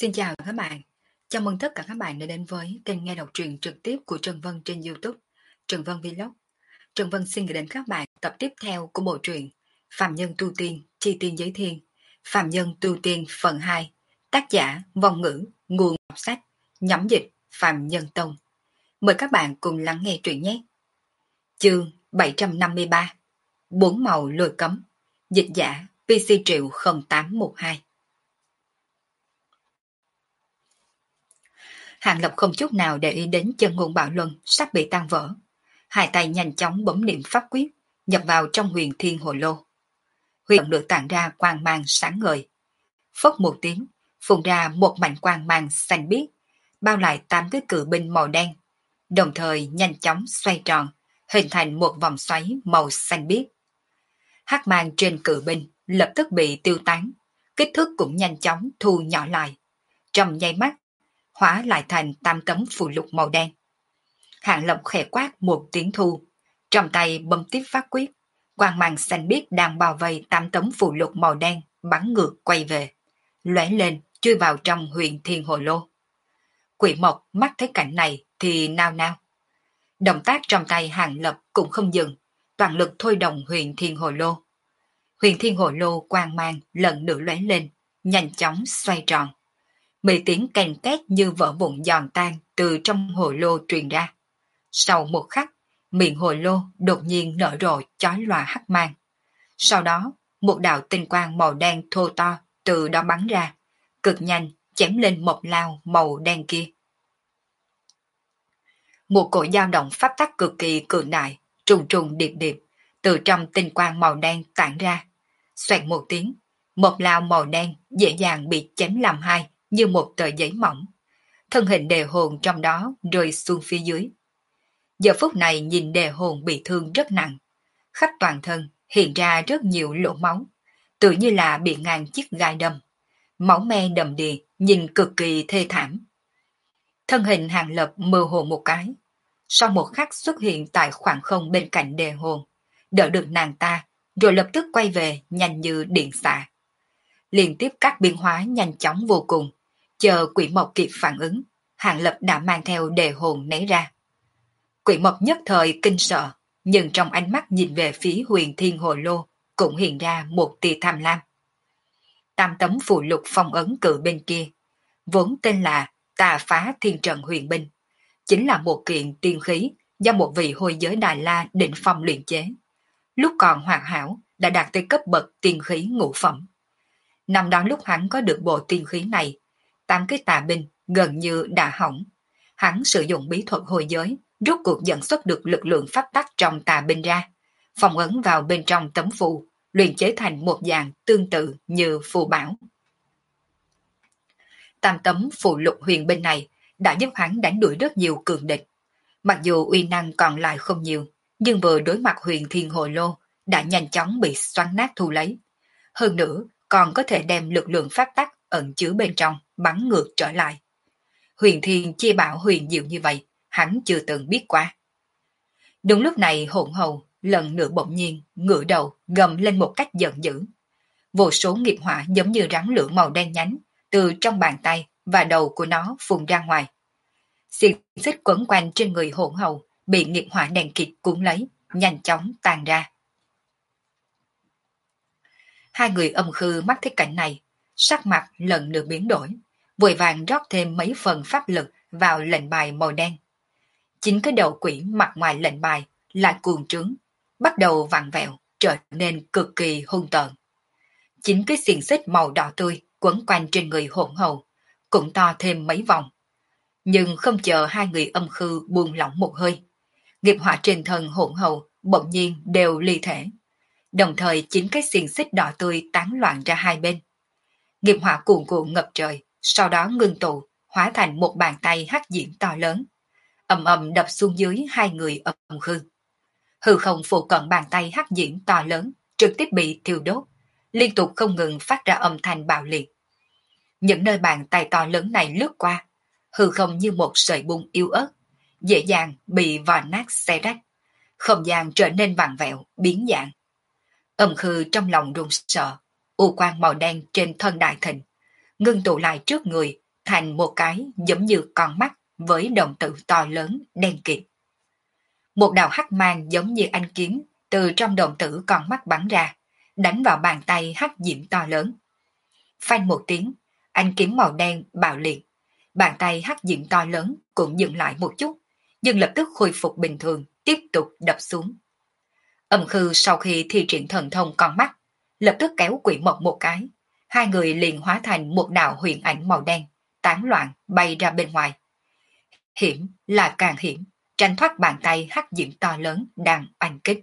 Xin chào các bạn. Chào mừng tất cả các bạn đã đến với kênh nghe đọc truyện trực tiếp của Trần Vân trên YouTube, Trần Vân Vlog. Trần Vân xin gửi đến các bạn tập tiếp theo của bộ truyện Phạm Nhân Tu Tiên, Chi Tiên Giới Thiên, Phạm Nhân Tu Tiên phần 2, tác giả Vong Ngữ, nguồn đọc sách, nhóm dịch Phạm Nhân Tông. Mời các bạn cùng lắng nghe truyện nhé. Chương 753, Bốn màu lôi cấm, dịch giả PC Triệu 0812. Hàng Lập không chút nào để ý đến chân ngôn bạo luân sắp bị tan vỡ. Hai tay nhanh chóng bấm niệm pháp quyết, nhập vào trong huyền thiên hồ lô. Huyền được tản ra quang mang sáng ngời. Phốc một tiếng, phun ra một mảnh quang mang xanh biếc, bao lại 8 cái cự binh màu đen, đồng thời nhanh chóng xoay tròn, hình thành một vòng xoáy màu xanh biếc. Hắc mang trên cự binh lập tức bị tiêu tán, kích thước cũng nhanh chóng thu nhỏ lại. Trong nháy mắt, hóa lại thành 8 tấm phù lục màu đen. Hạng Lập khẽ quát một tiếng thu, trong tay bấm tiếp pháp quyết, quang mang xanh biếc đang bao vây 8 tấm phù lục màu đen bắn ngược quay về, lóe lên chui vào trong huyền thiên hồ lô. Quỷ Mộc mắt thấy cảnh này thì nao nao. Động tác trong tay Hạng Lập cũng không dừng, toàn lực thôi động huyền thiên hồ lô. Huyền thiên hồ lô quang mang lần nữa lóe lên, nhanh chóng xoay tròn. Mấy tiếng kèn két như vỡ vụn giòn tan từ trong hồ lô truyền ra. Sau một khắc, miệng hồ lô đột nhiên nở rộ chói lòa hắc mang. Sau đó, một đạo tinh quang màu đen thô to từ đó bắn ra, cực nhanh chém lên một lao màu đen kia. Một cổ dao động pháp tắc cực kỳ cường đại, trùng trùng điệp điệp, từ trong tinh quang màu đen tản ra. Xoẹt một tiếng, một lao màu đen dễ dàng bị chém làm hai như một tờ giấy mỏng. Thân hình đề hồn trong đó rơi xuống phía dưới. Giờ phút này nhìn đề hồn bị thương rất nặng. Khắp toàn thân hiện ra rất nhiều lỗ máu, tự như là bị ngàn chiếc gai đâm. Máu me đầm đìa, nhìn cực kỳ thê thảm. Thân hình Hàng Lập mơ hồ một cái. Sau một khắc xuất hiện tại khoảng không bên cạnh đề hồn, đỡ được nàng ta, rồi lập tức quay về nhanh như điện xạ. Liên tiếp các biến hóa nhanh chóng vô cùng, chờ Quỷ Mộc kịp phản ứng, Hàng Lập đã mang theo đề hồn né ra. Quỷ Mộc nhất thời kinh sợ, nhưng trong ánh mắt nhìn về phía huyền thiên hồ lô cũng hiện ra một tia tham lam. 8 tấm phù lục phong ấn cự bên kia, vốn tên là Tà Phá Thiên Trận Huyền Binh, chính là một kiện tiên khí do một vị hồi giới Đà La định phong luyện chế. Lúc còn hoàn hảo đã đạt tới cấp bậc tiên khí ngũ phẩm. Năm đó lúc hắn có được bộ tiên khí này, 8 cái tà binh gần như đã hỏng. Hắn sử dụng bí thuật hồi giới, rốt cuộc dẫn xuất được lực lượng pháp tắc trong tà binh ra, phong ấn vào bên trong tấm phù, luyện chế thành một dạng tương tự như phù bảo. 8 tấm phù lục huyền binh này đã giúp hắn đánh đuổi rất nhiều cường địch. Mặc dù uy năng còn lại không nhiều, nhưng vừa đối mặt huyền thiên hồ lô đã nhanh chóng bị xoắn nát thu lấy. Hơn nữa, còn có thể đem lực lượng pháp tắc ẩn chứa bên trong bắn ngược trở lại. Huyền thiên chi bảo huyền diệu như vậy, hắn chưa từng biết qua. Đúng lúc này hỗn hầu lần nữa bỗng nhiên ngửa đầu gầm lên một cách giận dữ. Vô số nghiệp hỏa giống như rắn lửa màu đen nhánh từ trong bàn tay và đầu của nó phun ra ngoài. Xiềng xích quấn quanh trên người hỗn hầu bị nghiệp hỏa đen kịt cuốn lấy, nhanh chóng tan ra. Hai người âm khư mắt thấy cảnh này, sắc mặt lần nữa biến đổi, vội vàng rót thêm mấy phần pháp lực vào lệnh bài màu đen. Chính cái đầu quỷ mặt ngoài lệnh bài lại cuồng trướng, bắt đầu vặn vẹo, trở nên cực kỳ hung tợn. Chính cái xiềng xích màu đỏ tươi quấn quanh trên người hỗn hầu cũng to thêm mấy vòng. Nhưng không chờ hai người âm khư buông lỏng một hơi, nghiệp hỏa trên thân hỗn hầu bỗng nhiên đều ly thể. Đồng thời chính cái xiềng xích đỏ tươi tán loạn ra hai bên. Nghiệp hỏa cuồn cuộn ngập trời, sau đó ngưng tụ, hóa thành một bàn tay hắc diễm to lớn, ầm ầm đập xuống dưới hai người âm khư. Hư không phụ cận bàn tay hắc diễm to lớn trực tiếp bị thiêu đốt, liên tục không ngừng phát ra âm thanh bạo liệt. Những nơi bàn tay to lớn này lướt qua, hư không như một sợi bung yếu ớt, dễ dàng bị vò nát xé rách, không gian trở nên vặn vẹo, biến dạng. Âm khư trong lòng run sợ, u quang màu đen trên thân đại thịnh, ngưng tụ lại trước người, thành một cái giống như con mắt với đồng tử to lớn, đen kịt. Một đạo hắc mang giống như ánh kiếm từ trong đồng tử con mắt bắn ra, đánh vào bàn tay hắc diễm to lớn. Phanh một tiếng, ánh kiếm màu đen bạo liệt. Bàn tay hắc diễm to lớn cũng dừng lại một chút, nhưng lập tức khôi phục bình thường, tiếp tục đập xuống. Âm Khư sau khi thi triển thần thông con mắt, lập tức kéo Quỷ Mộc một cái. Hai người liền hóa thành một đạo huyền ảnh màu đen, tán loạn bay ra bên ngoài. Hiểm là càng hiểm, tránh thoát bàn tay hắc diễm to lớn đang oanh kích.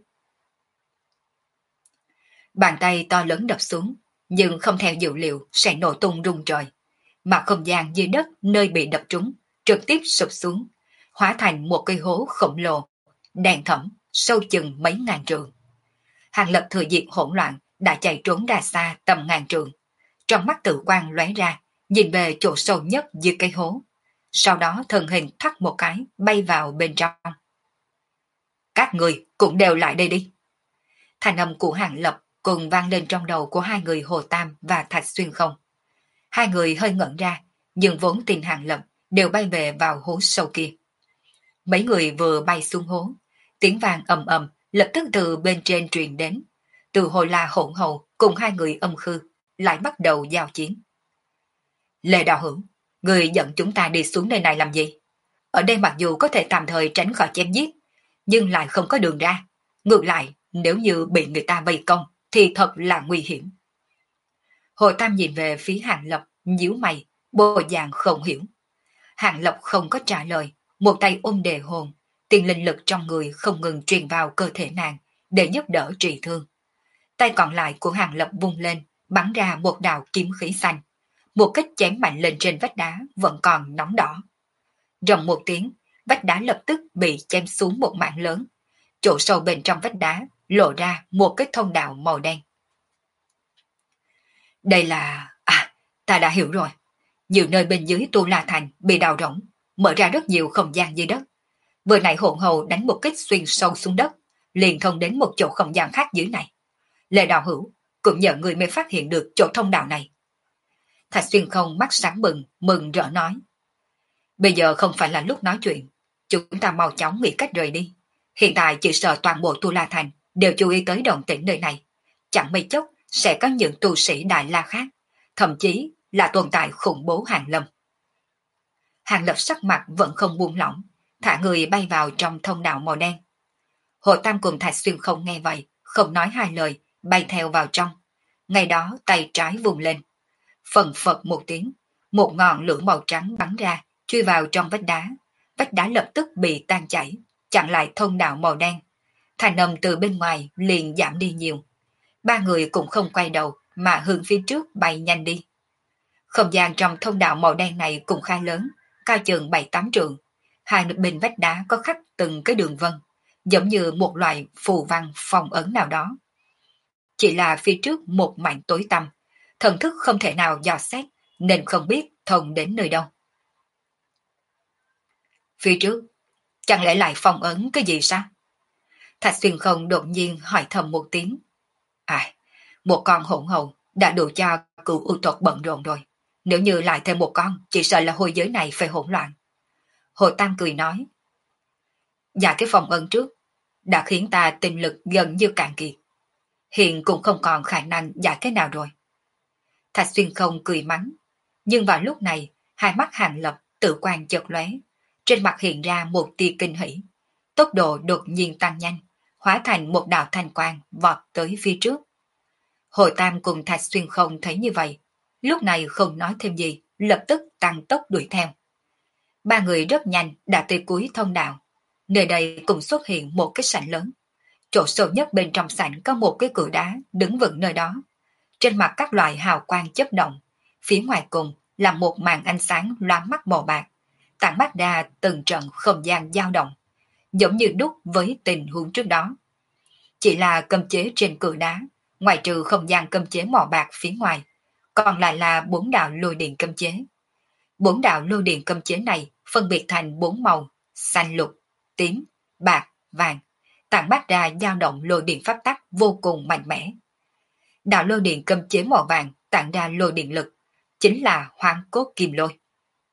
Bàn tay to lớn đập xuống, nhưng không theo dự liệu sẽ nổ tung rung trời. Mà không gian dưới đất nơi bị đập trúng, trực tiếp sụp xuống, hóa thành một cây hố khổng lồ, đen thẫm, sâu chừng mấy ngàn trượng. Hàng Lập thừa dịp hỗn loạn đã chạy trốn ra xa tầm ngàn trượng. Trong mắt tự quan lóe ra, nhìn về chỗ sâu nhất dưới cây hố. Sau đó thân hình thoát một cái bay vào bên trong. Các người cũng đều lại đây đi. Thanh âm của Hàng Lập cùng vang lên trong đầu của hai người Hồ Tam và Thạch Xuyên Không. Hai người hơi ngẩn ra, nhưng vốn tin Hàng Lập đều bay về vào hố sâu kia. Mấy người vừa bay xuống hố, tiếng vang ầm ầm lập tức từ bên trên truyền đến. Từ Hồ La Hỗn Hầu cùng hai người Âm Khư lại bắt đầu giao chiến. Lê Đạo Hữu, người dẫn chúng ta đi xuống nơi này làm gì? Ở đây mặc dù có thể tạm thời tránh khỏi chém giết, nhưng lại không có đường ra. Ngược lại, nếu như bị người ta vây công, thì thật là nguy hiểm. Hồ Tam nhìn về phía Hàng Lập, nhíu mày, bộ dạng không hiểu. Hàng Lập không có trả lời, một tay ôm đề hồn, tiền linh lực trong người không ngừng truyền vào cơ thể nàng để giúp đỡ trị thương. Tay còn lại của Hàng Lập vung lên, bắn ra một đạo kiếm khí xanh. Một kích chém mạnh lên trên vách đá vẫn còn nóng đỏ. Rầm một tiếng, vách đá lập tức bị chém xuống một mảng lớn. Chỗ sâu bên trong vách đá lộ ra một cái thông đạo màu đen. Đây là... ta đã hiểu rồi. Nhiều nơi bên dưới Tu La Thành bị đào rỗng, mở ra rất nhiều không gian dưới đất. Vừa nãy Hỗn Hầu đánh một kích xuyên sâu xuống đất, liền thông đến một chỗ không gian khác dưới này. Lê Đạo Hữu, cũng nhờ người mới phát hiện được chỗ thông đạo này. Thạch Xuyên Không mắt sáng bừng, mừng rỡ nói. Bây giờ không phải là lúc nói chuyện, chúng ta mau chóng nghĩ cách rời đi. Hiện tại chỉ sợ toàn bộ Tu La Thành đều chú ý tới động tĩnh nơi này. Chẳng mấy chốc sẽ có những tu sĩ Đại La khác, thậm chí là tồn tại khủng bố Hàng Lâm. Hàng Lập sắc mặt vẫn không buông lỏng, thả người bay vào trong thông đạo màu đen. Hồ Tam cùng Thạch Xuyên Không nghe vậy, không nói hai lời, bay theo vào trong. Ngay đó tay trái vùng lên. Phần phật một tiếng, một ngọn lửa màu trắng bắn ra, chui vào trong vách đá. Vách đá lập tức bị tan chảy, chặn lại thông đạo màu đen. Thanh âm từ bên ngoài liền giảm đi nhiều. Ba người cũng không quay đầu mà hướng phía trước bay nhanh đi. Không gian trong thông đạo màu đen này cũng khá lớn, cao chừng 7-8 trượng. Hai bên vách đá có khắc từng cái đường vân, giống như một loại phù văn phong ấn nào đó. Chỉ là phía trước một mảnh tối tăm, thần thức không thể nào dò xét, nên không biết thông đến nơi đâu. Phía trước, chẳng lẽ lại phong ấn cái gì sao? Thạch Xuyên Không đột nhiên hỏi thầm một tiếng. Một con Hỗn Hầu đã đủ cho cựu ưu tộc bận rộn rồi. Nếu như lại thêm một con, chỉ sợ là hôi giới này phải hỗn loạn. Hồ Tam cười nói. Và cái phong ấn trước đã khiến ta tinh lực gần như cạn kiệt. Hiện cũng không còn khả năng giải cái nào rồi. Thạch Xuyên Không cười mắng. Nhưng vào lúc này, hai mắt Hàng Lập tự quan chợt lóe, trên mặt hiện ra một tia kinh hỉ. Tốc độ đột nhiên tăng nhanh, hóa thành một đạo thanh quang vọt tới phía trước. Hồ Tam cùng Thạch Xuyên Không thấy như vậy, lúc này không nói thêm gì, lập tức tăng tốc đuổi theo. Ba người rất nhanh đã tới cuối thông đạo. Nơi đây cũng xuất hiện một cái sảnh lớn. Chỗ sâu nhất bên trong sảnh có một cái cửa đá đứng vững nơi đó. Trên mặt các loại hào quang chớp động, phía ngoài cùng là một màn ánh sáng loáng mắt màu bạc, tản mắt ra từng trận không gian dao động, giống như đúc với tình huống trước đó. Chỉ là cấm chế trên cửa đá, ngoài trừ không gian cấm chế màu bạc phía ngoài, còn lại là 4 đạo lôi điện cấm chế. 4 đạo lôi điện cấm chế này phân biệt thành 4 màu: xanh lục, tím, bạc, vàng, tản mát ra dao động lôi điện pháp tắc vô cùng mạnh mẽ. Đạo lôi điện cấm chế màu vàng tản ra lôi điện lực, chính là hoang cốt kim lôi.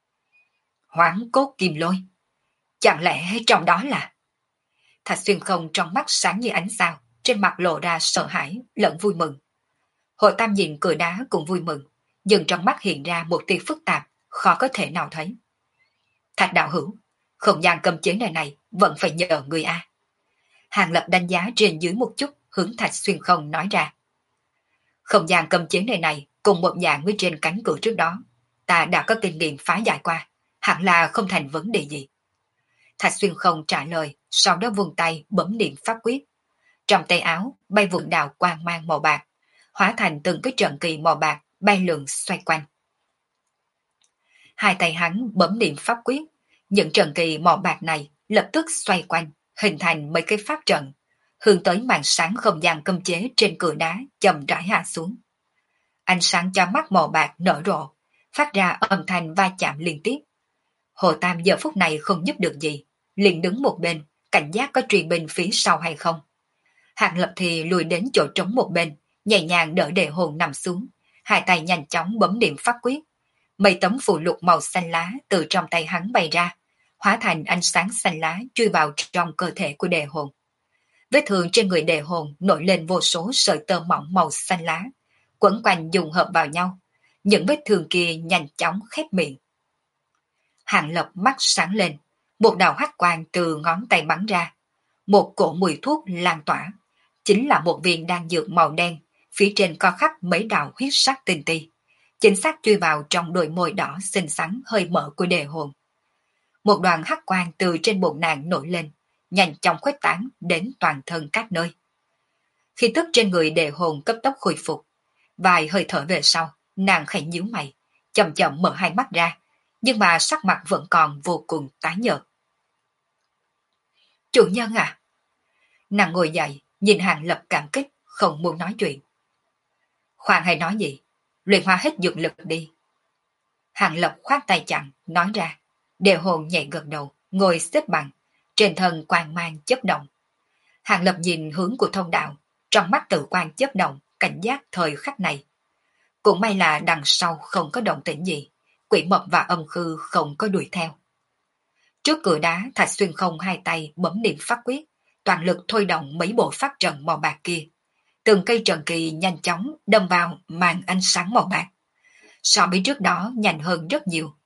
Hoán cốt kim lôi. Chẳng lẽ trong đó là... Thạch Xuyên Không trong mắt sáng như ánh sao, trên mặt lộ ra sợ hãi lẫn vui mừng. Hồ Tam nhìn cửa đá cũng vui mừng, nhưng trong mắt hiện ra một tia phức tạp, khó có thể nào thấy. Thạch đạo hữu, không gian cấm chế này vẫn phải nhờ người A. Hàng Lập đánh giá trên dưới một chút, hướng Thạch Xuyên Không nói ra. Không gian cấm chế này cùng một dạng với trên cánh cửa trước đó, ta đã có kinh nghiệm phá giải qua, hẳn là không thành vấn đề gì. Thạch Xuyên Không trả lời, sau đó vung tay bấm niệm pháp quyết. Trong tay áo bay vụn đạo quang mang màu bạc, hóa thành từng cái trận kỳ màu bạc bay lượn xoay quanh. Hai tay hắn bấm niệm pháp quyết, những trận kỳ màu bạc này lập tức xoay quanh, hình thành mấy cái pháp trận, hướng tới màn sáng không gian cấm chế trên cửa đá chậm rãi hạ xuống. Ánh sáng cho mắt màu bạc nở rộ, phát ra âm thanh va chạm liên tiếp. Hồ Tam giờ phút này không giúp được gì, liền đứng một bên, cảnh giác có truy binh phía sau hay không. Hàng Lập thì lùi đến chỗ trống một bên, nhẹ nhàng đỡ Đề Hồn nằm xuống, hai tay nhanh chóng bấm niệm pháp quyết. Mấy tấm phù lục màu xanh lá từ trong tay hắn bay ra, hóa thành ánh sáng xanh lá chui vào trong cơ thể của Đề Hồn. Vết thương trên người Đề Hồn nổi lên vô số sợi tơ mỏng màu xanh lá, quấn quanh dùng hợp vào nhau. Những vết thương kia nhanh chóng khép miệng. Hàng Lập mắt sáng lên, một đạo hắc quang từ ngón tay bắn ra. Một cỗ mùi thuốc lan tỏa, chính là một viên đan dược màu đen, phía trên có khắc mấy đạo huyết sắc tinh ti, chính xác chui vào trong đôi môi đỏ xinh xắn hơi mở của Đề Hồn. Một đoàn hắc quang từ trên bụng nàng nổi lên, nhanh chóng khuếch tán đến toàn thân các nơi. Khi tức trên người Đề Hồn cấp tốc khôi phục, vài hơi thở về sau, nàng khẽ nhíu mày, chậm chậm mở hai mắt ra, nhưng mà sắc mặt vẫn còn vô cùng tái nhợt. Chủ nhân à! Nàng ngồi dậy, nhìn Hàng Lập cảm kích, không muốn nói chuyện. Khoan hay nói gì, luyện hóa hết dược lực đi. Hàng Lập khoát tay chặn, nói ra. Đề Hồn nhẹ gật đầu, ngồi xếp bằng, trên thân quang mang chớp động. Hàng Lập nhìn hướng của thông đạo, trong mắt tự quan chớp động, cảnh giác thời khắc này. Cũng may là đằng sau không có động tĩnh gì, quỷ mộc và âm khư không có đuổi theo. Trước cửa đá, Thạch Xuyên Không hai tay bấm niệm pháp quyết, toàn lực thôi động mấy bộ pháp trận màu bạc kia. Từng cây trận kỳ nhanh chóng đâm vào màn ánh sáng màu bạc. So với trước đó nhanh hơn rất nhiều.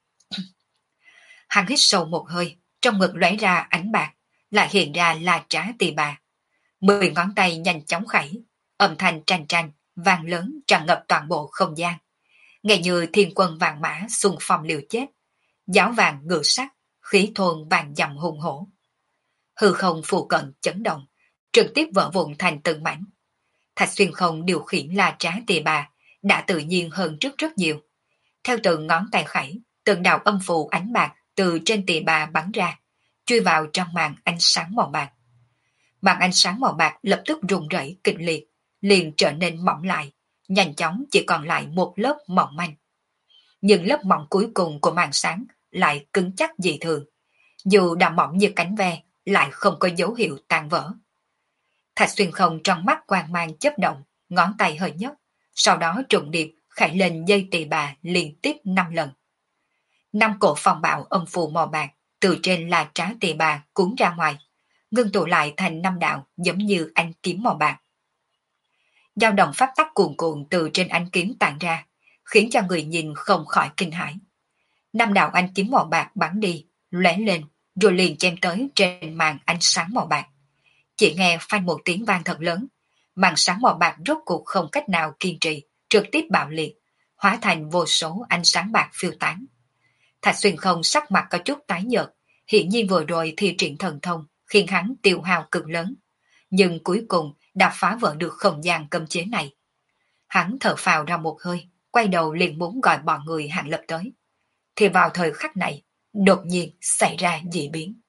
Hắn hít sâu một hơi, trong ngực lóe ra ánh bạc, lại hiện ra là trá tỳ bà. 10 ngón tay nhanh chóng khẩy, âm thanh tranh tranh, vang lớn tràn ngập toàn bộ không gian. Nghe như thiên quân vàng mã xung phong liều chết, giáo vàng ngựa sắt, khí thôn vàng dầm hùng hổ. Hư không phụ cận chấn động, trực tiếp vỡ vụn thành từng mảnh. Thạch Xuyên Không điều khiển là trá tỳ bà, đã tự nhiên hơn trước rất nhiều. Theo từng ngón tay khẩy, từng đạo âm phù ánh bạc từ trên tỳ bà bắn ra, chui vào trong màn ánh sáng màu bạc. Màn ánh sáng màu bạc lập tức rung rẩy kịch liệt, liền trở nên mỏng lại, nhanh chóng chỉ còn lại một lớp mỏng manh. Nhưng lớp mỏng cuối cùng của màn sáng lại cứng chắc dị thường, dù đã mỏng như cánh ve, lại không có dấu hiệu tan vỡ. Thạch Xuyên Không trong mắt quang mang chớp động, ngón tay hơi nhấc, sau đó trùng điệp khải lên dây tỳ bà liên tiếp 5 lần. 5 cổ phong bạo âm phù màu bạc từ trên là trá tỳ bà cuốn ra ngoài, ngưng tụ lại thành 5 đạo giống như ánh kiếm màu bạc. Dao động pháp tắc cuồn cuộn từ trên ánh kiếm tản ra, khiến cho người nhìn không khỏi kinh hãi. 5 đạo ánh kiếm màu bạc bắn đi, lóe lên, rồi liền chém tới trên màn ánh sáng màu bạc. Chỉ nghe phanh một tiếng vang thật lớn, màn sáng màu bạc rốt cuộc không cách nào kiên trì, trực tiếp bạo liệt, hóa thành vô số ánh sáng bạc phiêu tán. Thạch Xuyên Không sắc mặt có chút tái nhợt, hiển nhiên vừa rồi thi triển thần thông khiến hắn tiêu hao cực lớn, nhưng cuối cùng đã phá vỡ được không gian cấm chế này. Hắn thở phào ra một hơi, quay đầu liền muốn gọi bọn người Hàng Lập tới. Thì vào thời khắc này, đột nhiên xảy ra dị biến.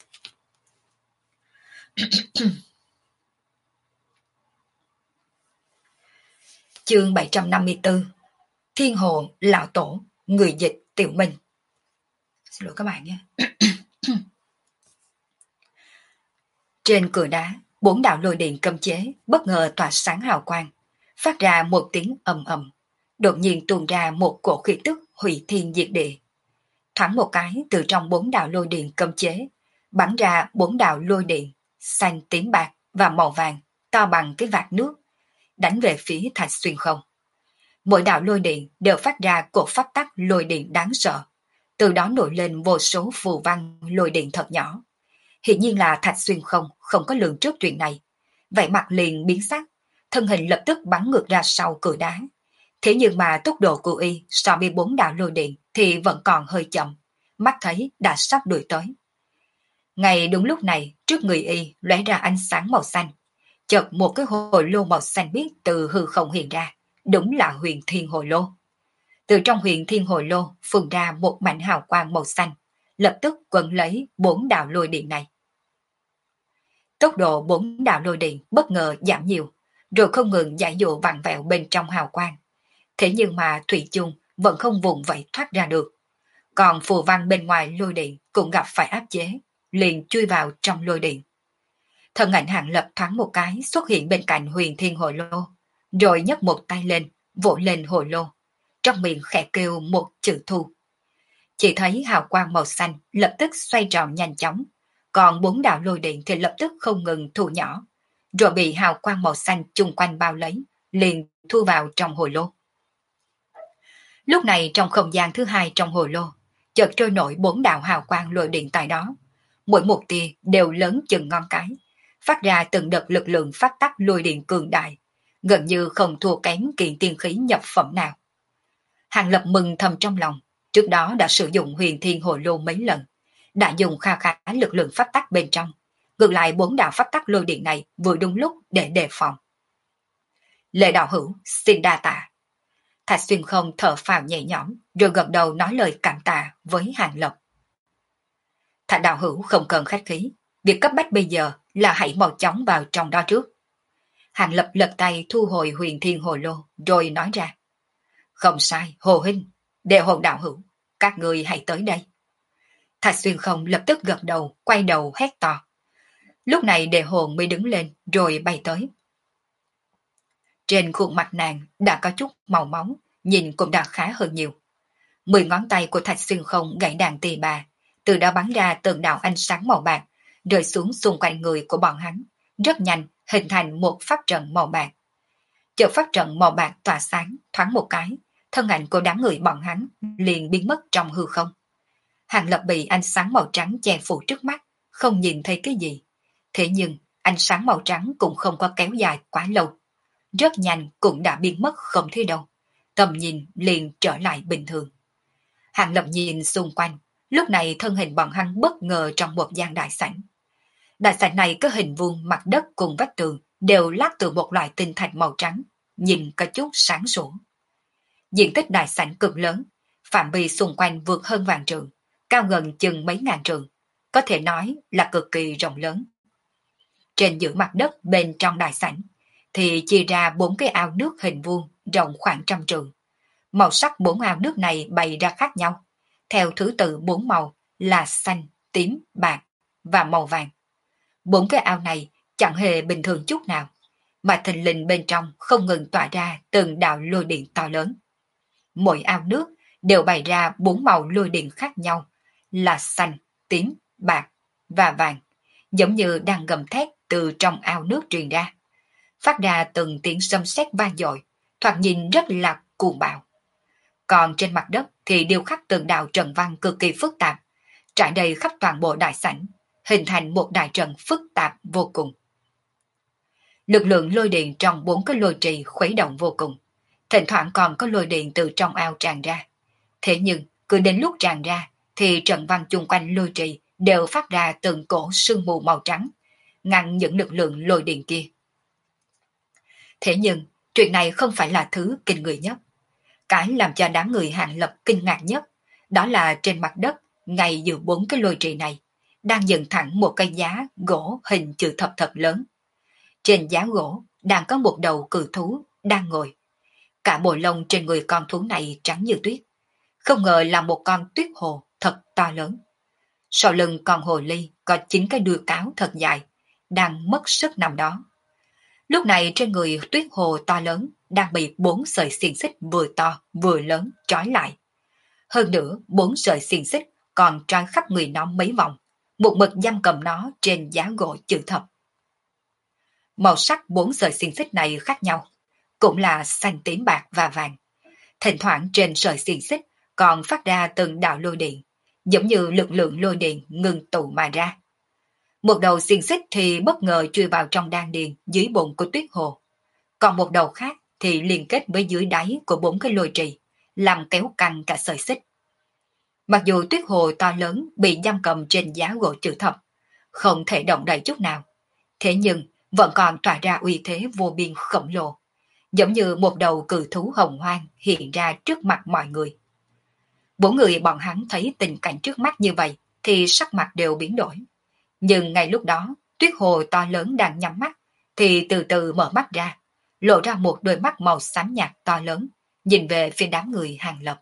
Chương 754 Thiên Hồ Lão Tổ, người dịch Tiểu Minh. Xin lỗi các bạn nhé. Trên cửa đá, 4 đạo lôi điện cấm chế bất ngờ tỏa sáng hào quang, phát ra một tiếng ầm ầm, đột nhiên tuôn ra một cổ khí tức hủy thiên diệt địa. thoáng một cái từ trong 4 đạo lôi điện cấm chế, bắn ra 4 đạo lôi điện, xanh tím bạc và màu vàng, to bằng cái vạt nước, đánh về phía Thạch Xuyên Không. Mỗi đạo lôi điện đều phát ra cột pháp tắc lôi điện đáng sợ, từ đó nổi lên vô số phù văn lôi điện thật nhỏ. Hiển nhiên là Thạch Xuyên không có lường trước chuyện này, vậy mặt liền biến sắc, thân hình lập tức bắn ngược ra sau cửa đá. Thế nhưng mà tốc độ của y so với 4 đạo lôi điện thì vẫn còn hơi chậm, mắt thấy đã sắp đuổi tới. Ngay đúng lúc này, trước người y lóe ra ánh sáng màu xanh, chợt một cái hồ lô màu xanh biếc từ hư không hiện ra, đúng là Huyền Thiên Hồ Lô. Từ trong Huyền Thiên Hồ Lô phun ra một mảnh hào quang màu xanh, lập tức quấn lấy 4 đạo lôi điện này. Tốc độ 4 đạo lôi điện bất ngờ giảm nhiều, rồi không ngừng giải dụ vặn vẹo bên trong hào quang. Thế nhưng mà thủy chung vẫn không vùng vẫy thoát ra được. Còn phù văn bên ngoài lôi điện cũng gặp phải áp chế, liền chui vào trong lôi điện. Thân ảnh Hàng Lập thoáng một cái xuất hiện bên cạnh Huyền Thiên Hồ Lô, rồi nhấc một tay lên, vỗ lên hồ lô, trong miệng khẽ kêu một chữ thu. Chỉ thấy hào quang màu xanh lập tức xoay tròn nhanh chóng, còn 4 đạo lôi điện thì lập tức không ngừng thu nhỏ, rồi bị hào quang màu xanh chung quanh bao lấy, liền thu vào trong hồ lô. Lúc này trong không gian thứ hai trong hồ lô, chợt trôi nổi 4 đạo hào quang lôi điện tại đó. Mỗi một tia đều lớn chừng ngón cái, phát ra từng đợt lực lượng phát tắc lôi điện cường đại, gần như không thua kém kiện tiên khí nhập phẩm nào. Hàng Lập mừng thầm trong lòng, trước đó đã sử dụng Huyền Thiên Hồ Lô mấy lần, đã dùng kha khá lực lượng phát tắc bên trong, ngược lại 4 đạo phát tắc lôi điện này vừa đúng lúc để đề phòng. Lệ đạo hữu, xin đa tạ. Thạch Xuyên Không thở phào nhẹ nhõm, rồi gật đầu nói lời cảm tạ với Hàng Lập. Thạch đạo hữu không cần khách khí, việc cấp bách bây giờ là hãy mau chóng vào trong đó trước. Hàng Lập lật tay thu hồi Huyền Thiên Hồ Lô, rồi nói ra. Không sai, Hồ Huynh, Đệ Hồn đạo hữu, các người hãy tới đây. Thạch Xuyên Không lập tức gật đầu, quay đầu hét to. Lúc này Đệ Hồn mới đứng lên, rồi bay tới. Trên khuôn mặt nàng đã có chút màu máu, nhìn cũng đã khá hơn nhiều. 10 ngón tay của Thạch Xuyên Không gãy đàn tỳ bà, từ đó bắn ra từng đạo ánh sáng màu bạc, rơi xuống xung quanh người của bọn hắn, rất nhanh hình thành một pháp trận màu bạc. Chợt pháp trận màu bạc tỏa sáng, thoáng một cái, thân ảnh của đám người bọn hắn liền biến mất trong hư không. Hàng Lập bị ánh sáng màu trắng che phủ trước mắt, không nhìn thấy cái gì. Thế nhưng ánh sáng màu trắng cũng không có kéo dài quá lâu, rất nhanh cũng đã biến mất không thấy đâu, tầm nhìn liền trở lại bình thường. Hàng Lập nhìn xung quanh, lúc này thân hình bọn hắn bất ngờ trong một gian đại sảnh. Đại sảnh này có hình vuông, mặt đất cùng vách tường đều lát từ một loại tinh thạch màu trắng, nhìn có chút sáng sủa. Diện tích đại sảnh cực lớn, phạm vi xung quanh vượt hơn vạn trượng, cao gần chừng mấy ngàn trượng, có thể nói là cực kỳ rộng lớn. Trên giữa mặt đất bên trong đại sảnh thì chia ra 4 cái ao nước hình vuông rộng khoảng trăm trượng. Màu sắc 4 ao nước này bày ra khác nhau, theo thứ tự 4 màu là xanh, tím, bạc và màu vàng. 4 cái ao này chẳng hề bình thường chút nào, mà thình lình bên trong không ngừng tỏa ra từng đạo lôi điện to lớn. Mỗi ao nước đều bày ra 4 màu lôi điện khác nhau là xanh, tím, bạc và vàng, giống như đang gầm thét từ trong ao nước truyền ra, phát ra từng tiếng sấm sét vang dội, thoạt nhìn rất là cuồng bạo. Còn trên mặt đất thì điêu khắc từng đạo trận văn cực kỳ phức tạp, trải đầy khắp toàn bộ đại sảnh, hình thành một đại trận phức tạp vô cùng. Lực lượng lôi điện trong 4 cái lôi trì khuấy động vô cùng, thỉnh thoảng còn có lôi điện từ trong ao tràn ra. Thế nhưng cứ đến lúc tràn ra thì trận văn chung quanh lôi trì đều phát ra từng cổ sương mù màu trắng, ngăn những lực lượng lôi điện kia. Thế nhưng chuyện này không phải là thứ kinh người nhất. Cái làm cho đám người Hàng Lập kinh ngạc nhất, đó là trên mặt đất, ngay giữa 4 cái lôi trì này, đang dựng thẳng một cây giá gỗ hình chữ thập thật lớn. Trên giá gỗ đang có một đầu cự thú đang ngồi. Cả bộ lông trên người con thú này trắng như tuyết, không ngờ là một con tuyết hồ thật to lớn. Sau lưng con hồ ly có 9 cái đuôi cáo thật dài, đang mất sức nằm đó. Lúc này trên người tuyết hồ to lớn đang bị 4 sợi xiềng xích vừa to vừa lớn trói lại. Hơn nữa 4 sợi xiềng xích còn trói khắp người nó mấy vòng, một mực giam cầm nó trên giá gỗ chữ thập. Màu sắc 4 sợi xiềng xích này khác nhau, cũng là xanh tím bạc và vàng. Thỉnh thoảng trên sợi xiềng xích còn phát ra từng đạo lôi điện, giống như lực lượng lôi điện ngừng tụ mà ra. Một đầu xiềng xích thì bất ngờ chui vào trong đan điền dưới bụng của Tuyết Hồ, còn một đầu khác thì liên kết với dưới đáy của 4 cái lôi trì, làm kéo căng cả sợi xích. Mặc dù Tuyết Hồ to lớn bị giam cầm trên giá gỗ chữ thập, không thể động đậy chút nào, thế nhưng vẫn còn tỏa ra uy thế vô biên khổng lồ, giống như một đầu cự thú hồng hoang hiện ra trước mặt mọi người. 4 người bọn hắn thấy tình cảnh trước mắt như vậy thì sắc mặt đều biến đổi. Nhưng ngay lúc đó, Tuyết Hồ to lớn đang nhắm mắt, thì từ từ mở mắt ra, lộ ra một đôi mắt màu xám nhạt to lớn, nhìn về phía đám người Hàng Lập.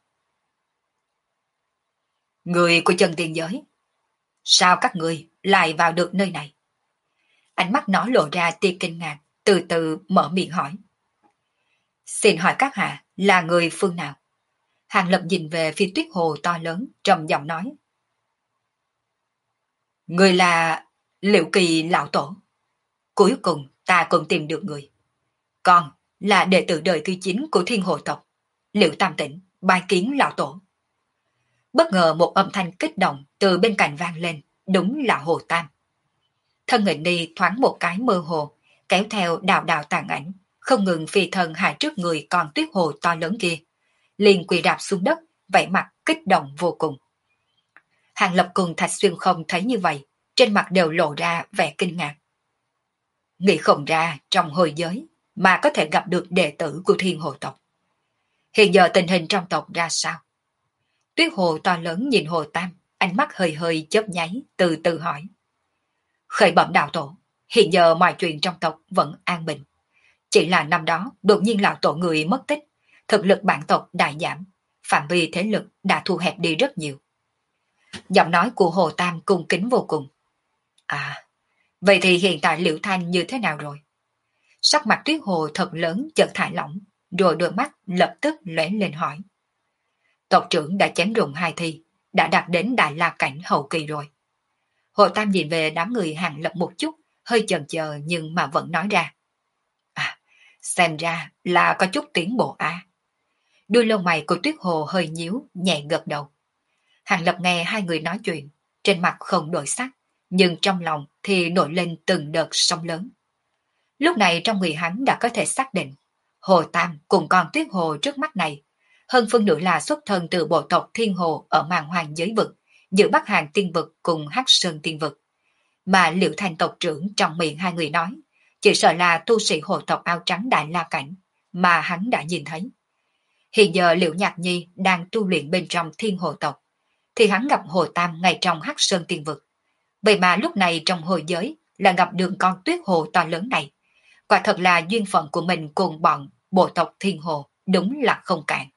Người của chân tiên giới, sao các người lại vào được nơi này? Ánh mắt nó lộ ra tia kinh ngạc, từ từ mở miệng hỏi. Xin hỏi các hạ là người phương nào? Hàng Lập nhìn về phía Tuyết Hồ to lớn, trầm giọng nói. Người là Liệu Kỳ lão tổ. Cuối cùng ta cũng tìm được người. Con là đệ tử đời thứ 9 của Thiên Hồ tộc, Liệu Tam Tĩnh, bái kiến lão tổ. Bất ngờ một âm thanh kích động từ bên cạnh vang lên, đúng là Hồ Tam. Thân hình đi thoáng một cái mơ hồ, kéo theo đạo đạo tàn ảnh, không ngừng phi thân hạ trước người con Tuyết Hồ to lớn kia, liền quỳ đạp xuống đất, vẻ mặt kích động vô cùng. Hàng Lập cùng Thạch Xuyên không thấy như vậy, trên mặt đều lộ ra vẻ kinh ngạc. Nghĩ không ra trong hồi giới mà có thể gặp được đệ tử của Thiên Hồ tộc. Hiện giờ tình hình trong tộc ra sao? Tuyết Hồ to lớn nhìn Hồ Tam, ánh mắt hơi hơi chớp nháy, từ từ hỏi. Khởi bẩm đạo tổ, hiện giờ mọi chuyện trong tộc vẫn an bình. Chỉ là năm đó đột nhiên lão tổ người mất tích, thực lực bản tộc đại giảm, phạm vi thế lực đã thu hẹp đi rất nhiều. Giọng nói của Hồ Tam cung kính vô cùng. À, vậy thì hiện tại Liễu Thanh như thế nào rồi? Sắc mặt Tuyết Hồ thật lớn chợt thả lỏng, rồi đôi mắt lập tức lóe lên hỏi. Tộc trưởng đã chém rụng 2 thi, đã đạt đến Đại La cảnh hậu kỳ rồi. Hồ Tam nhìn về đám người Hàng Lập một chút, hơi chần chờ nhưng mà vẫn nói ra. À, xem ra là có chút tiến bộ à. Đuôi lông mày của Tuyết Hồ hơi nhíu, nhẹ gật đầu. Hàng Lập nghe hai người nói chuyện, trên mặt không đổi sắc, nhưng trong lòng thì nổi lên từng đợt sóng lớn. Lúc này trong người hắn đã có thể xác định, Hồ Tam cùng con Tuyết Hồ trước mắt này, hơn phân nửa là xuất thân từ bộ tộc Thiên Hồ ở màn hoàng giới vực, giữa Bắc Hàn tiên vực cùng Hắc Sơn tiên vực. Mà Liễu Thanh tộc trưởng trong miệng hai người nói, chỉ sợ là tu sĩ hồ tộc áo trắng Đại La cảnh mà hắn đã nhìn thấy. Hiện giờ Liễu Nhạc Nhi đang tu luyện bên trong Thiên Hồ tộc, thì hắn gặp Hồ Tam ngay trong Hắc Sơn tiên vực. Vậy mà lúc này trong hồi giới là gặp được con Tuyết Hồ to lớn này. Quả thật là duyên phận của mình cùng bọn bộ tộc Thiên Hồ đúng là không cạn.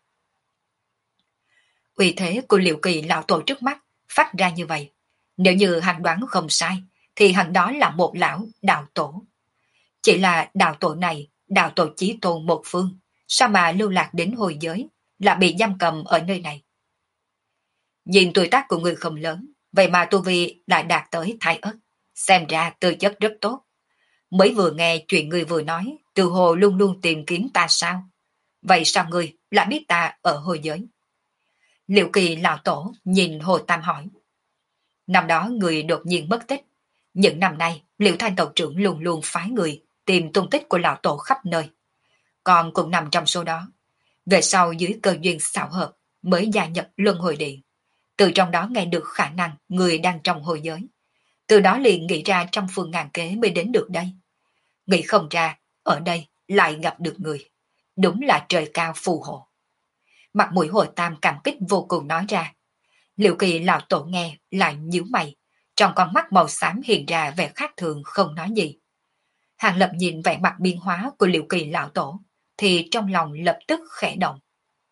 Uy thế của Liệu Kỳ lão tổ trước mắt phát ra như vậy. Nếu như hắn đoán không sai, thì hắn đó là một lão đạo tổ. Chỉ là đạo tổ này, đạo tổ chí tôn một phương, sao mà lưu lạc đến hồi giới, là bị giam cầm ở nơi này. Nhìn tuổi tác của người không lớn, vậy mà tu vi lại đạt tới thái ất, xem ra tư chất rất tốt. Mới vừa nghe chuyện người vừa nói, từ hồ luôn luôn tìm kiếm ta sao? Vậy sao người lại biết ta ở hồi giới? Liệu Kỳ lão tổ nhìn Hồ Tam hỏi. Năm đó người đột nhiên mất tích. Những năm nay, Liễu Thanh tộc trưởng luôn luôn phái người tìm tung tích của lão tổ khắp nơi. Còn cũng nằm trong số đó. Về sau dưới cơ duyên xảo hợp mới gia nhập luân hồi điện. Từ trong đó nghe được khả năng người đang trong hồi giới. Từ đó liền nghĩ ra trăm phương ngàn kế mới đến được đây. Nghĩ không ra, ở đây lại gặp được người. Đúng là trời cao phù hộ. Mặt mũi Hồ Tam cảm kích vô cùng nói ra. Liệu Kỳ lão tổ nghe lại nhíu mày, trong con mắt màu xám hiện ra vẻ khác thường không nói gì. Hàng Lập nhìn vẻ mặt biến hóa của Liệu Kỳ lão tổ, thì trong lòng lập tức khẽ động.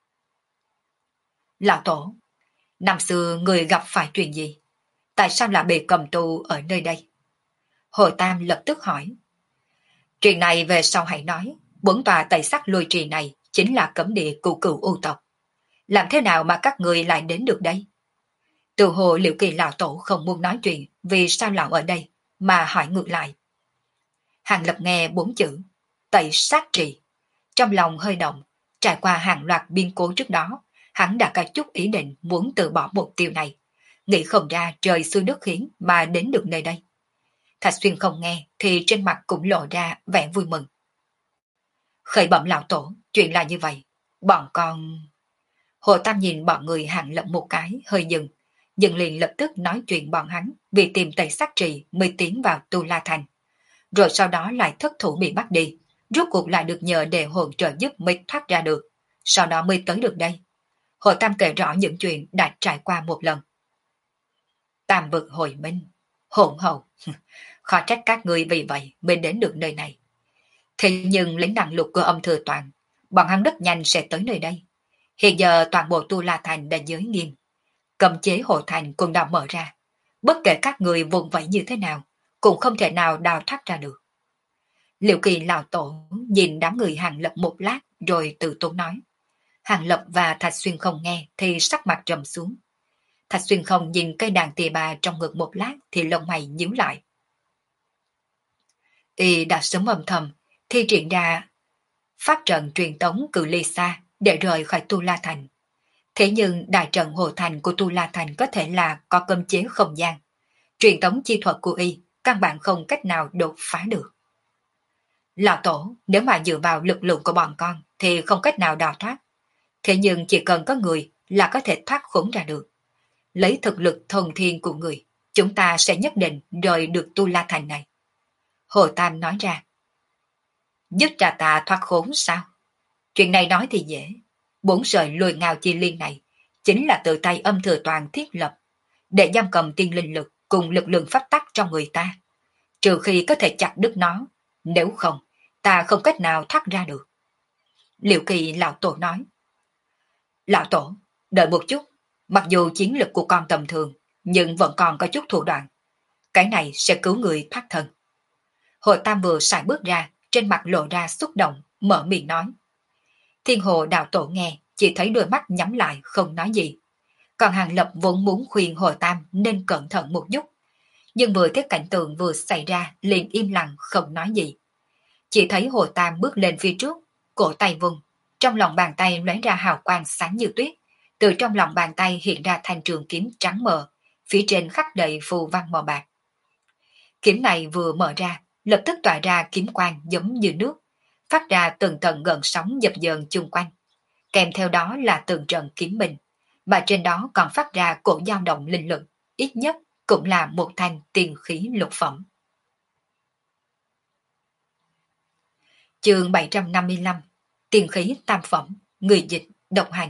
Lão tổ, năm xưa người gặp phải chuyện gì? Tại sao lại bị cầm tù ở nơi đây? Hồ Tam lập tức hỏi. Chuyện này về sau hãy nói, 4 tòa tẩy sắc lôi trì này chính là cấm địa của cửu u tộc. Làm thế nào mà các người lại đến được đây? Từ hồ Liễu Kỳ lão tổ không muốn nói chuyện vì sao lão ở đây, mà hỏi ngược lại. Hàng Lập nghe 4 chữ, tẩy sát trì. Trong lòng hơi động, trải qua hàng loạt biến cố trước đó, hắn đã có chút ý định muốn từ bỏ mục tiêu này. Nghĩ không ra trời xui đất khiến mà đến được nơi đây. Thạch Xuyên không nghe thì trên mặt cũng lộ ra vẻ vui mừng. Khởi bẩm lão tổ, chuyện là như vậy. Bọn con... Hồ Tam nhìn bọn người Hàng Lập một cái, hơi dừng. Nhưng liền lập tức nói chuyện bọn hắn vì tìm tẩy sát trì mới tiến vào Tu La Thành. Rồi sau đó lại thất thủ bị bắt đi. Rốt cuộc lại được nhờ đề hồn trợ giúp mới thoát ra được. Sau đó mới tới được đây. Hồ Tam kể rõ những chuyện đã trải qua một lần. Tam vực hồi minh, hỗn hậu. Khó trách các ngươi vì vậy mới đến được nơi này. Thế nhưng lấy năng lực của âm thừa toàn, bọn hắn rất nhanh sẽ tới nơi đây. Hiện giờ toàn bộ Tu La Thành đã giới nghiêm. Cấm chế hộ thành cũng đã mở ra. Bất kể các người vùng vẫy như thế nào, cũng không thể nào đào thoát ra được. Liệu Kỳ lão tổ nhìn đám người Hàng Lập một lát rồi từ tốn nói. Hàng Lập và Thạch Xuyên không nghe thì sắc mặt trầm xuống. Thạch Xuyên không nhìn cây đàn tỳ bà trong ngực một lát thì lông mày nhíu lại. Y đã sớm âm thầm thi triển ra pháp trận truyền tống cự ly xa để rời khỏi Tu La Thành. Thế nhưng đại trận hộ thành của Tu La Thành có thể là có cấm chế không gian. Truyền tống chi thuật của Y căn bản không cách nào đột phá được. Lão tổ, nếu mà dựa vào lực lượng của bọn con thì không cách nào đào thoát. Thế nhưng chỉ cần có người là có thể thoát khốn ra được. Lấy thực lực thần thiên của người, chúng ta sẽ nhất định rời được Tu La Thành này. Hồ Tam nói ra. Giúp cha ta thoát khốn sao? Chuyện này nói thì dễ. 4 sợi lùi ngao chi liên này chính là từ tay âm thừa toàn thiết lập để giam cầm tiên linh lực cùng lực lượng pháp tắc trong người ta. Trừ khi có thể chặt đứt nó, nếu không, ta không cách nào thoát ra được. Liệu Kỳ lão tổ nói. Lão tổ, đợi một chút, mặc dù chiến lực của con tầm thường, nhưng vẫn còn có chút thủ đoạn. Cái này sẽ cứu người thoát thân. Hồ Tam vừa sải bước ra, trên mặt lộ ra xúc động, mở miệng nói. Thiên Hồ đạo tổ nghe, chỉ thấy đôi mắt nhắm lại không nói gì. Còn Hàng Lập vốn muốn khuyên Hồ Tam nên cẩn thận một chút. Nhưng vừa thấy cảnh tượng vừa xảy ra liền im lặng không nói gì. Chỉ thấy Hồ Tam bước lên phía trước, cổ tay vùng. Trong lòng bàn tay lóe ra hào quang sáng như tuyết. Từ trong lòng bàn tay hiện ra thanh trường kiếm trắng mờ, phía trên khắc đầy phù văn màu bạc. Kiếm này vừa mở ra, lập tức tỏa ra kiếm quang giống như nước, phát ra từng tầng gợn sóng dập dờn chung quanh. Kèm theo đó là từng trận kiếm minh, mà trên đó còn phát ra cổ dao động linh lực, ít nhất cũng là một thanh tiên khí lục phẩm. Chương 755, tiên khí tam phẩm, người dịch, độc hành.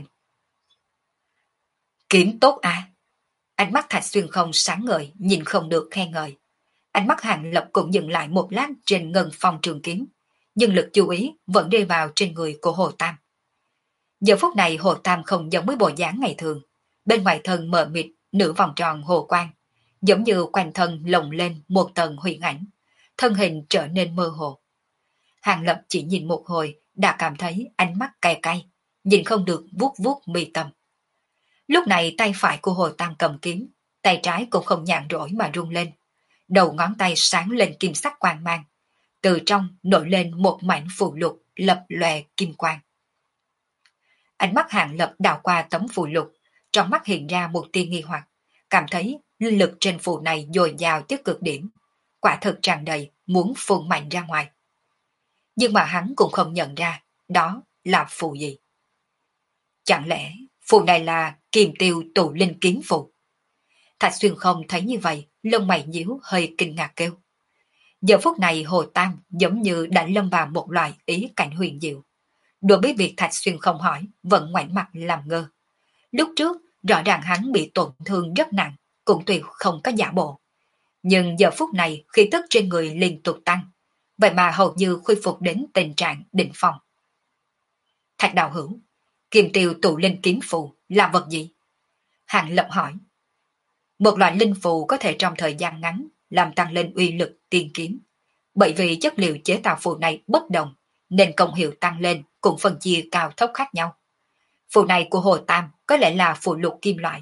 Kiếm tốt à? Ánh mắt Thạch Xuyên không sáng ngời, nhìn không được khen ngợi. Ánh mắt Hàng Lập cũng dừng lại một lát trên ngân phong trường kiếm, nhưng lực chú ý vẫn rơi vào trên người của Hồ Tam. Giờ phút này Hồ Tam không giống với bộ dáng ngày thường, bên ngoài thân mờ mịt nửa vòng tròn hồ quang, giống như quanh thân lồng lên một tầng huyền ảnh, thân hình trở nên mơ hồ. Hàng Lập chỉ nhìn một hồi đã cảm thấy ánh mắt cay cay, nhìn không được vuốt vuốt mi tâm. Lúc này tay phải của Hồ Tam cầm kiếm, tay trái cũng không nhàn rỗi mà rung lên. Đầu ngón tay sáng lên kim sắc quang mang. Từ trong nổi lên một mảnh phù lục lập lòe kim quang. Ánh mắt Hàng Lập đảo qua tấm phù lục, trong mắt hiện ra một tia nghi hoặc, cảm thấy linh lực trên phù này dồi dào tới cực điểm, quả thực tràn đầy muốn phun mạnh ra ngoài. Nhưng mà hắn cũng không nhận ra đó là phù gì. Chẳng lẽ phù này là Kim Tiêu Tụ Linh Kiếm phù? Thạch Xuyên không thấy như vậy, lông mày nhíu hơi kinh ngạc kêu. Giờ phút này Hồ Tam giống như đã lâm vào một loại ý cảnh huyền diệu. Đối với việc Thạch Xuyên không hỏi, vẫn ngoảnh mặt làm ngơ. Lúc trước, rõ ràng hắn bị tổn thương rất nặng, cũng tuyệt không có giả bộ. Nhưng giờ phút này khí tức trên người liên tục tăng, vậy mà hầu như khôi phục đến tình trạng đỉnh phong. Thạch đạo hữu, Kim Tiêu Tụ Linh Kiếm phù là vật gì? Hàng Lập hỏi. Một loại linh phù có thể trong thời gian ngắn làm tăng lên uy lực tiên kiếm. Bởi vì chất liệu chế tạo phù này bất đồng, nên công hiệu tăng lên cũng phân chia cao thấp khác nhau. Phù này của Hồ Tam có lẽ là phù lục kim loại,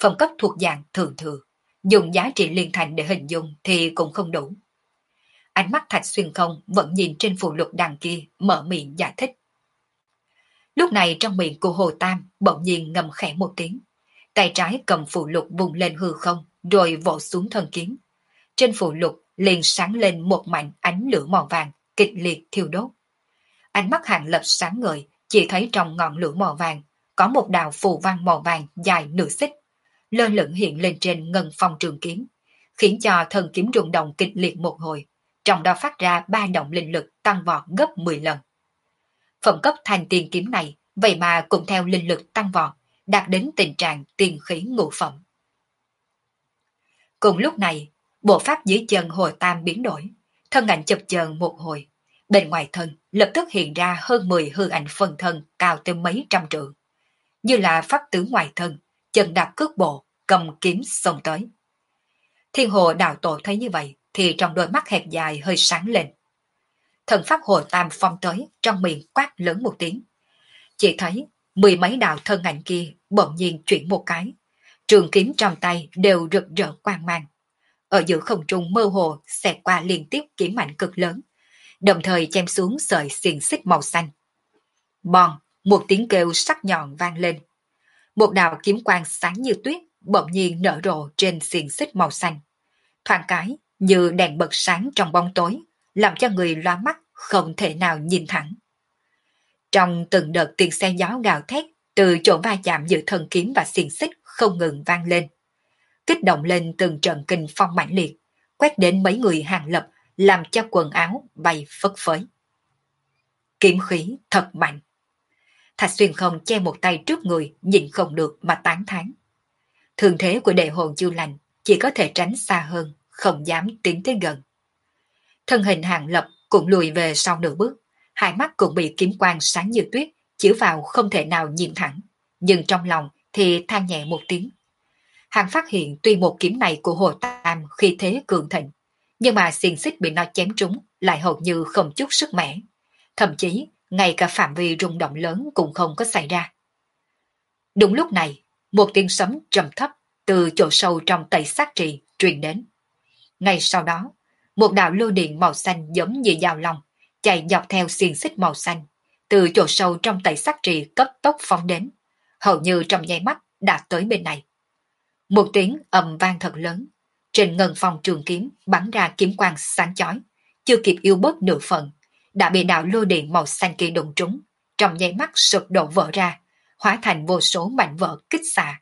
phẩm cấp thuộc dạng thường thường, dùng giá trị liên thành để hình dung thì cũng không đủ. Ánh mắt Thạch Xuyên không vẫn nhìn trên phù lục đằng kia, mở miệng giải thích. Lúc này trong miệng của Hồ Tam bỗng nhiên ngầm khẽ một tiếng, tay trái cầm phù lục vùng lên hư không, rồi vỗ xuống thân kiếm. Trên phù lục liền sáng lên một mảnh ánh lửa màu vàng, kịch liệt thiêu đốt. Ánh mắt Hàng Lập sáng ngời, chỉ thấy trong ngọn lửa màu vàng có một đạo phù văn màu vàng dài nửa xích, lơ lửng hiện lên trên ngân phong trường kiếm, khiến cho thân kiếm rung động kịch liệt một hồi, trong đó phát ra ba động linh lực tăng vọt gấp 10 lần. Phẩm cấp thành tiền kiếm này vậy mà cũng theo linh lực tăng vọt, đạt đến tình trạng tiền khí ngũ phẩm. Cùng lúc này, bộ pháp dưới chân Hồ Tam biến đổi, thân ảnh chập chờn một hồi, bên ngoài thân lập tức hiện ra hơn 10 hư ảnh phân thân cao tới mấy trăm trượng, như là pháp tướng ngoài thân, chân đạp cước bộ, cầm kiếm xông tới. Thiên Hồ đạo tổ thấy như vậy thì trong đôi mắt hẹp dài hơi sáng lên. Thần pháp Hồ Tam phong tới, trong miệng quát lớn một tiếng. Chỉ thấy mười mấy đạo thân ảnh kia bỗng nhiên chuyển một cái, trường kiếm trong tay đều rực rỡ quang mang. Ở giữa không trung mơ hồ xẹt qua liên tiếp kiếm mạnh cực lớn, đồng thời chém xuống sợi xiềng xích màu xanh. Bòn, một tiếng kêu sắc nhọn vang lên. Một đạo kiếm quang sáng như tuyết bỗng nhiên nở rộ trên xiềng xích màu xanh. Thoáng cái như đèn bật sáng trong bóng tối, làm cho người loa mắt không thể nào nhìn thẳng. Trong từng đợt tiếng xe gió gào thét, từ chỗ va chạm giữa thân kiếm và xiềng xích không ngừng vang lên, kích động lên từng trận kình phong mãnh liệt, quét đến mấy người Hàng Lập, làm cho quần áo bay phất phới. Kiếm khí thật mạnh. Thạch Xuyên không che một tay trước người, nhìn không được mà tán thán. Thường thế của đệ hồn Chu Lành chỉ có thể tránh xa hơn, không dám tiến tới gần. Thân hình Hàng Lập cũng lùi về sau nửa bước, hai mắt cũng bị kiếm quang sáng như tuyết chiếu vào, không thể nào nhìn thẳng, nhưng trong lòng thì than nhẹ một tiếng. Hắn phát hiện tuy một kiếm này của Hồ Tam khi thế cường thịnh, nhưng mà xiềng xích bị nó chém trúng lại hầu như không chút sức mẻ, thậm chí ngay cả phạm vi rung động lớn cũng không có xảy ra. Đúng lúc này, một tiếng sấm trầm thấp từ chỗ sâu trong tẩy sát trì truyền đến. Ngay sau đó, một đạo lôi điện màu xanh giống như dao long chạy dọc theo xiềng xích màu xanh, từ chỗ sâu trong tẩy sát trì cấp tốc phóng đến, hầu như trong nháy mắt đã tới bên này. Một tiếng ầm vang thật lớn, trên ngân phong trường kiếm bắn ra kiếm quang sáng chói, chưa kịp yếu bớt nửa phần, đã bị đạo lôi điện màu xanh kia đụng trúng, trong nháy mắt sụp đổ vỡ ra, hóa thành vô số mảnh vỡ kích xạ.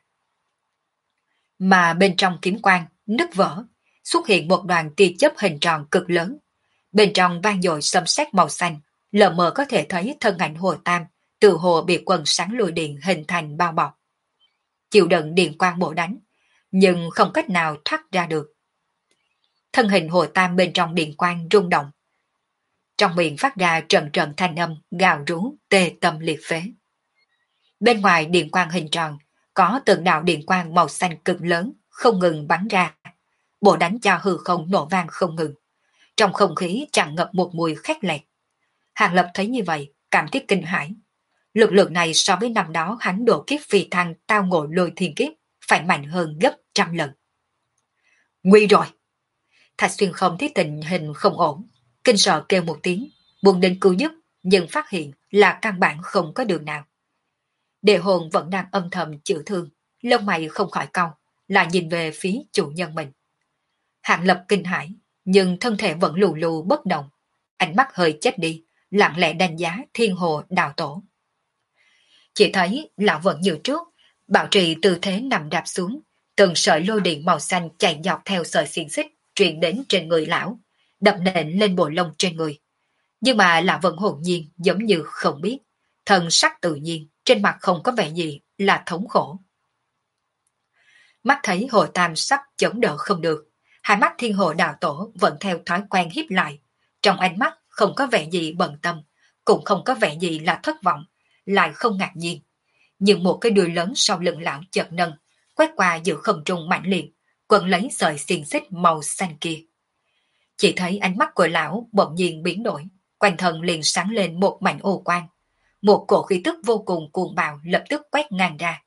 Mà bên trong kiếm quang nứt vỡ, xuất hiện một đoàn tia chớp hình tròn cực lớn. Bên trong vang dội sấm sét màu xanh, lờ mờ có thể thấy thân ảnh Hồ Tam từ hồ bị quần sáng lôi điện hình thành bao bọc. Chịu đựng điện quang bổ đánh, nhưng không cách nào thoát ra được. Thân hình Hồ Tam bên trong điện quang rung động. Trong miệng phát ra trận trận thanh âm gào rú tê tâm liệt phế. Bên ngoài điện quang hình tròn, có từng đạo điện quang màu xanh cực lớn không ngừng bắn ra, bổ đánh cho hư không nổ vang không ngừng. Trong không khí tràn ngập một mùi khét lẹt. Hàng Lập thấy như vậy, cảm thấy kinh hãi. Lực lượng này so với năm đó hắn độ kiếp phi thăng tao ngộ lôi thiên kiếp phải mạnh hơn gấp trăm lần. Nguy rồi! Thạch Xuyên không thấy tình hình không ổn, kinh sợ kêu một tiếng, buồn định cứu giúp, nhưng phát hiện là căn bản không có đường nào. Đệ hồn vẫn đang âm thầm chữa thương, lông mày không khỏi cau, lại nhìn về phía chủ nhân mình. Hàng Lập kinh hãi, nhưng thân thể vẫn lù lù bất động, ánh mắt hơi chết đi, lặng lẽ đánh giá Thiên Hồ đạo tổ. Chỉ thấy lão vẫn như trước, bảo trì tư thế nằm đạp xuống, từng sợi lôi điện màu xanh chạy dọc theo sợi xiềng xích truyền đến trên người lão, đập nện lên bộ lông trên người. Nhưng mà lão vẫn hồn nhiên giống như không biết, thân sắc tự nhiên, trên mặt không có vẻ gì là thống khổ. Mắt thấy Hồ Tam sắp chống đỡ không được, hai mắt Thiên Hồ đạo tổ vẫn theo thói quen híp lại, trong ánh mắt không có vẻ gì bận tâm, cũng không có vẻ gì là thất vọng, lại không ngạc nhiên. Nhưng một cái đuôi lớn sau lưng lão chợt nâng, quét qua giữa không trung mạnh liệt, quấn lấy sợi xiềng xích màu xanh kia. Chỉ thấy ánh mắt của lão bỗng nhiên biến đổi, quanh thân liền sáng lên một mảnh ô quang. Một cổ khí tức vô cùng cuồng bạo lập tức quét ngang ra,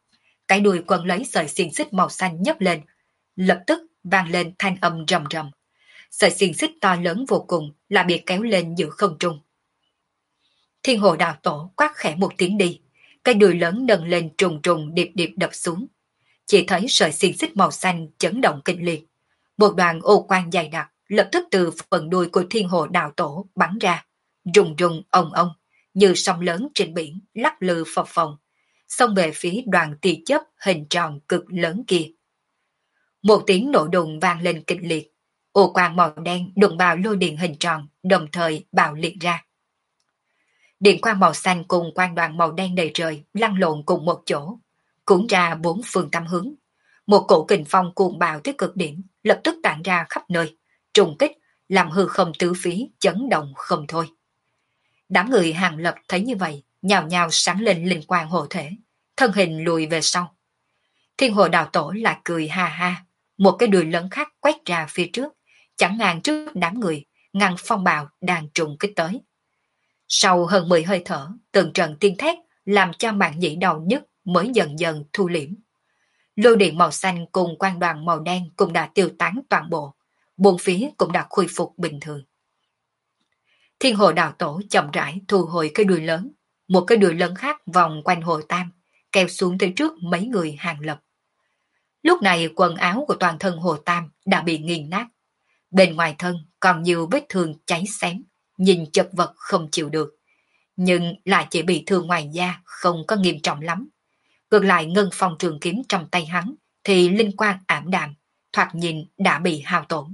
cái đuôi quấn lấy sợi xiềng xích màu xanh nhấc lên, lập tức vang lên thanh âm rầm rầm. Sợi xiềng xích to lớn vô cùng là bị kéo lên giữa không trung. Thiên Hồ Đạo Tổ quát khẽ một tiếng đi, cái đuôi lớn nâng lên trùng trùng điệp điệp đập xuống. Chỉ thấy sợi xiềng xích màu xanh chấn động kịch liệt. Một đoàn ô quang dày đặc lập tức từ phần đuôi của Thiên Hồ Đạo Tổ bắn ra, rùng rùng ong ong, như sóng lớn trên biển lắc lư phập phồng, xông về phía đoàn tia chớp hình tròn cực lớn kia. Một tiếng nổ đùng vang lên kịch liệt, ô quang màu đen đụng vào lôi điện hình tròn, đồng thời bạo liệt ra. Điện quang màu xanh cùng quang đoàn màu đen đầy trời lăn lộn cùng một chỗ, cuốn ra bốn phương tám hướng. Một cổ kình phong cuồng bạo tới cực điểm lập tức tản ra khắp nơi, trùng kích làm hư không tứ phía chấn động không thôi. Đám người Hàng Lập thấy như vậy, nhào nhào sáng lên linh quang hộ thể, thân hình lùi về sau. Thiên Hồ Đạo Tổ lại cười ha ha, một cái đuôi lớn khác quét ra phía trước, chắn ngang trước đám người, ngăn phong bạo đang trùng kích tới. Sau hơn 10 hơi thở, từng trận tiên thét làm cho mạng nhĩ đầu nhức mới dần dần thu liễm. Lôi điện màu xanh cùng quang đoàn màu đen cũng đã tiêu tán toàn bộ, bốn phía cũng đã khôi phục bình thường. Thiên Hồ Đạo Tổ chậm rãi thu hồi cái đuôi lớn, một cái đuôi lớn khác vòng quanh Hồ Tam, kéo xuống tới trước mấy người Hàng Lập. Lúc này quần áo của toàn thân Hồ Tam đã bị nghiền nát, bên ngoài thân còn nhiều vết thương cháy xém, nhìn chật vật không chịu được, nhưng lại chỉ bị thương ngoài da, không có nghiêm trọng lắm. Ngược lại ngân phong trường kiếm trong tay hắn thì linh quang ảm đạm, thoạt nhìn đã bị hao tổn.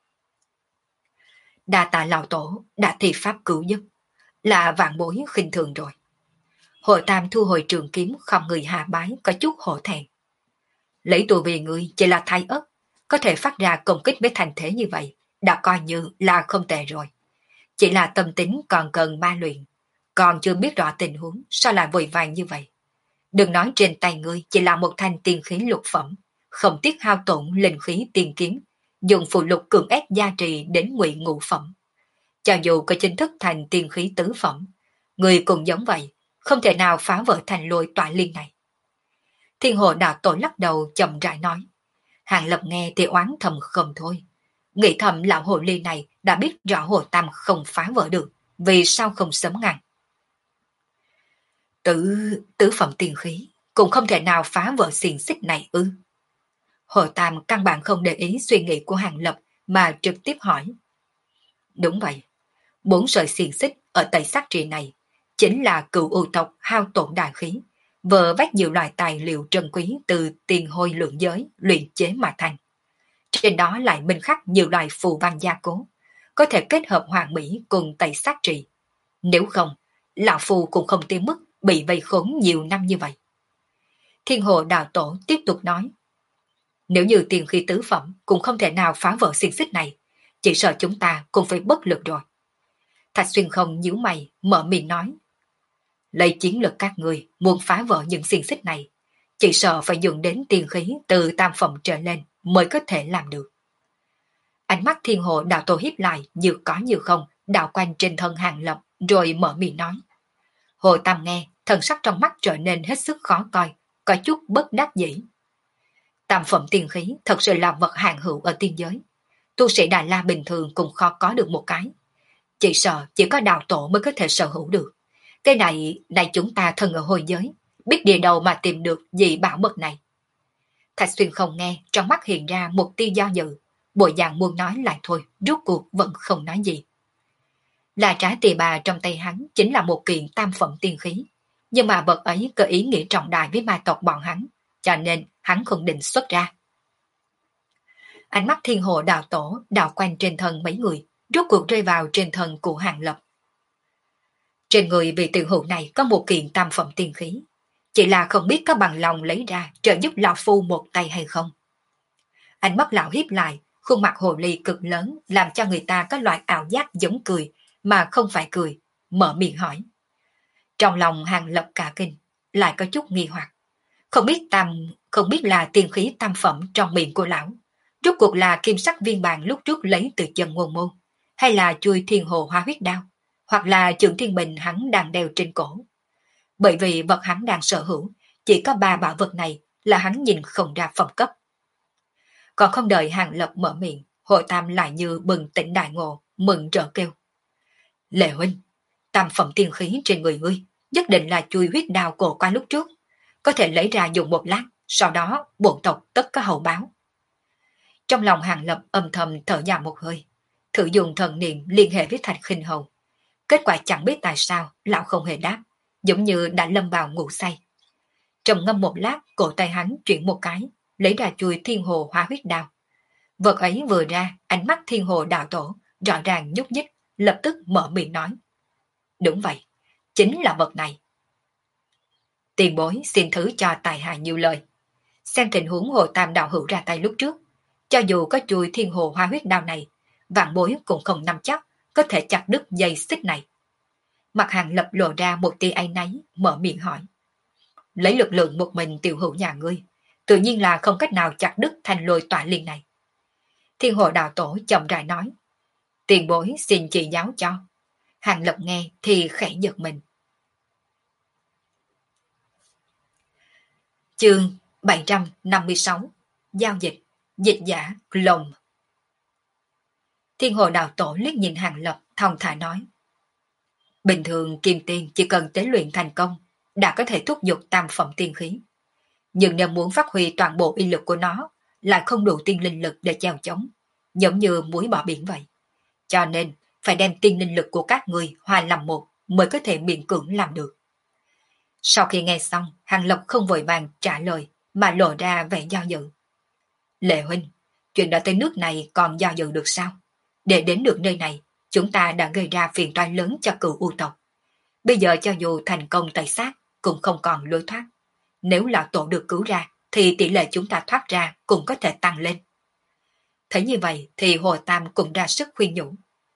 Đa tạ lão tổ đã thi pháp cứu giúp, là vạn bối khinh thường rồi. Hồ Tam thu hồi trường kiếm không người hạ bái có chút hổ thẹn. Lấy tu vì người chỉ là thái ớt, có thể phát ra công kích với thành thế như vậy, đã coi như là không tệ rồi. Chỉ là tâm tính còn cần ma luyện, còn chưa biết rõ tình huống, sao lại vội vàng như vậy. Đừng nói trên tay ngươi chỉ là một thanh tiên khí lục phẩm, không tiếc hao tổn linh khí tiên kiếm, dùng phụ lục cường ép gia trì đến ngụy ngũ phẩm. Cho dù có chính thức thành tiên khí tứ phẩm, người cũng giống vậy, không thể nào phá vỡ thành lôi tọa liên này. Thiên Hồ Đạo Tổ lắc đầu chậm rãi nói. Hàng Lập nghe thì oán thầm không thôi. Nghĩ thầm lão hồ ly này đã biết rõ Hồ Tam không phá vỡ được, vì sao không sớm ngăn. Tứ phẩm tiên khí cũng không thể nào phá vỡ xiềng xích này ư? Hồ Tam căn bản không để ý suy nghĩ của Hàng Lập mà trực tiếp hỏi. Đúng vậy, 4 sợi xiềng xích ở Tây Sắc Trì này chính là cựu ưu tộc hao tổn đại khí, vờ vách nhiều loại tài liệu trân quý từ tiền hôi lượng giới luyện chế mà thành. Trên đó lại minh khắc nhiều loại phù văn gia cố, có thể kết hợp hoàn mỹ cùng Tây Sắc Trì. Nếu không, lão phù cũng không tới mức bị vây khốn nhiều năm như vậy. Thiên Hồ Đạo Tổ tiếp tục nói. Nếu như tiền khí tứ phẩm cũng không thể nào phá vỡ xiềng xích này, chỉ sợ chúng ta cũng phải bất lực rồi. Thạch Xuyên Không nhíu mày, mở miệng nói. Lấy chiến lực các người muốn phá vỡ những xiềng xích này, chỉ sợ phải dùng đến tiền khí từ tam phẩm trở lên mới có thể làm được. Ánh mắt Thiên Hồ Đạo Tổ hiếp lại như có như không, đảo quanh trên thân Hàng Lập, rồi mở miệng nói. Hồ Tam nghe, thần sắc trong mắt trở nên hết sức khó coi, có chút bất đắc dĩ. Tam phẩm tiên khí thật sự là vật hạn hữu ở tiên giới. Tu sĩ Đại La bình thường cũng khó có được một cái. Chỉ sợ chỉ có đạo tổ mới có thể sở hữu được. Cái này chúng ta thân ở hồi giới, biết địa đầu mà tìm được gì bảo mật này. Thạch Xuyên Không nghe, trong mắt hiện ra một tia do dự, bộ dạng muốn nói lại thôi, rốt cuộc vẫn không nói gì. Là trái tỳ bà trong tay hắn chính là một kiện tam phẩm tiên khí, nhưng mà vật ấy có ý nghĩa trọng đại với ma tộc bọn hắn, cho nên hắn không định xuất ra. Ánh mắt Thiên Hồ Đạo Tổ đảo quanh trên thân mấy người, rốt cuộc rơi vào trên thân của Hàng Lập. Trên người vị tiểu hữu này có một kiện tam phẩm tiên khí, chỉ là không biết có bằng lòng lấy ra trợ giúp lão phu một tay hay không. Ánh mắt lão hiếp lại, khuôn mặt hồ ly cực lớn làm cho người ta có loại ảo giác giống cười mà không phải cười, mở miệng hỏi. Trong lòng Hàng Lập cả kinh, lại có chút nghi hoặc. Không biết là tiên khí tam phẩm trong miệng của lão, rốt cuộc là kim sắc viên bàn lúc trước lấy từ chân Ngôn Môn, hay là chui thiên hồ hoa huyết đao, hoặc là trường thiên bình hắn đang đeo trên cổ. Bởi vì vật hắn đang sở hữu, chỉ có 3 bảo vật này là hắn nhìn không ra phẩm cấp. Còn không đợi Hàng Lập mở miệng, Hồ Tam lại như bừng tỉnh đại ngộ, mừng rỡ kêu. Lệ huynh, tam phẩm tiên khí trên người ngươi, nhất định là chui huyết đao cổ qua lúc trước. Có thể lấy ra dùng một lát, sau đó bổn tộc tất có hậu báo. Trong lòng Hàng Lập âm thầm thở dài một hơi, thử dùng thần niệm liên hệ với Thạch Khinh Hầu. Kết quả chẳng biết tại sao, lão không hề đáp, giống như đã lâm vào ngủ say. Trầm ngâm một lát, cổ tay hắn chuyển một cái, lấy ra chui thiên hồ hóa huyết đao. Vật ấy vừa ra, ánh mắt thiên hồ đạo tổ, rõ ràng nhúc nhích, lập tức mở miệng nói. Đúng vậy, chính là vật này. Tiền bối xin thứ cho tài hạ nhiều lời. Xem tình huống Hồ Tam đạo hữu ra tay lúc trước, cho dù có chui thiên hồ hóa huyết đao này, vạn bối cũng không nắm chắc có thể chặt đứt dây xích này. Mặt Hàng Lập lộ ra một tia áy náy, mở miệng hỏi. Lấy lực lượng một mình tiểu hữu nhà ngươi, tự nhiên là không cách nào chặt đứt thành lôi tỏa liên này. Thiên hồ đạo tổ chậm rãi nói. Tiền bối xin chỉ giáo cho. Hàng Lập nghe thì khẽ giật mình. Chương 756. Giao dịch, dịch giả, lồng. Thiên hồ đạo tổ liếc nhìn Hàng Lập, thong thả nói. Bình thường kim tiên chỉ cần tế luyện thành công, đã có thể thúc giục tam phẩm tiên khí. Nhưng nếu muốn phát huy toàn bộ uy lực của nó, lại không đủ tiên linh lực để chèo chống, giống như muối bỏ biển vậy. Cho nên, phải đem tiên linh lực của các người hòa làm một mới có thể miễn cưỡng làm được. Sau khi nghe xong, Hàng Lập không vội vàng trả lời, mà lộ ra vẻ do dự. Lệ huynh, chuyện đã tới nước này còn do dự được sao? Để đến được nơi này, chúng ta đã gây ra phiền toái lớn cho cửu u tộc. Bây giờ cho dù thành công tẩy xác, cũng không còn lối thoát. Nếu lão tổ được cứu ra, thì tỷ lệ chúng ta thoát ra cũng có thể tăng lên. Thấy như vậy thì Hồ Tam cũng ra sức khuyên nhủ.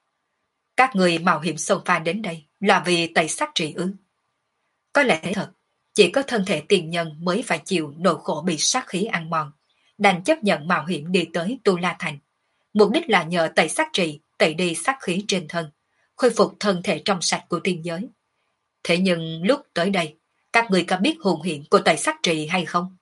Các người mạo hiểm xông pha đến đây là vì tẩy xác trị ư? Có lẽ thế thật, chỉ có thân thể tiền nhân mới phải chịu nỗi khổ bị sát khí ăn mòn, đành chấp nhận mạo hiểm đi tới Tu La Thành. Mục đích là nhờ tẩy xác trị, tẩy đi sát khí trên thân, khôi phục thân thể trong sạch của tiên giới. Thế nhưng lúc tới đây, các người có biết hùng hiện của tẩy xác trị hay không?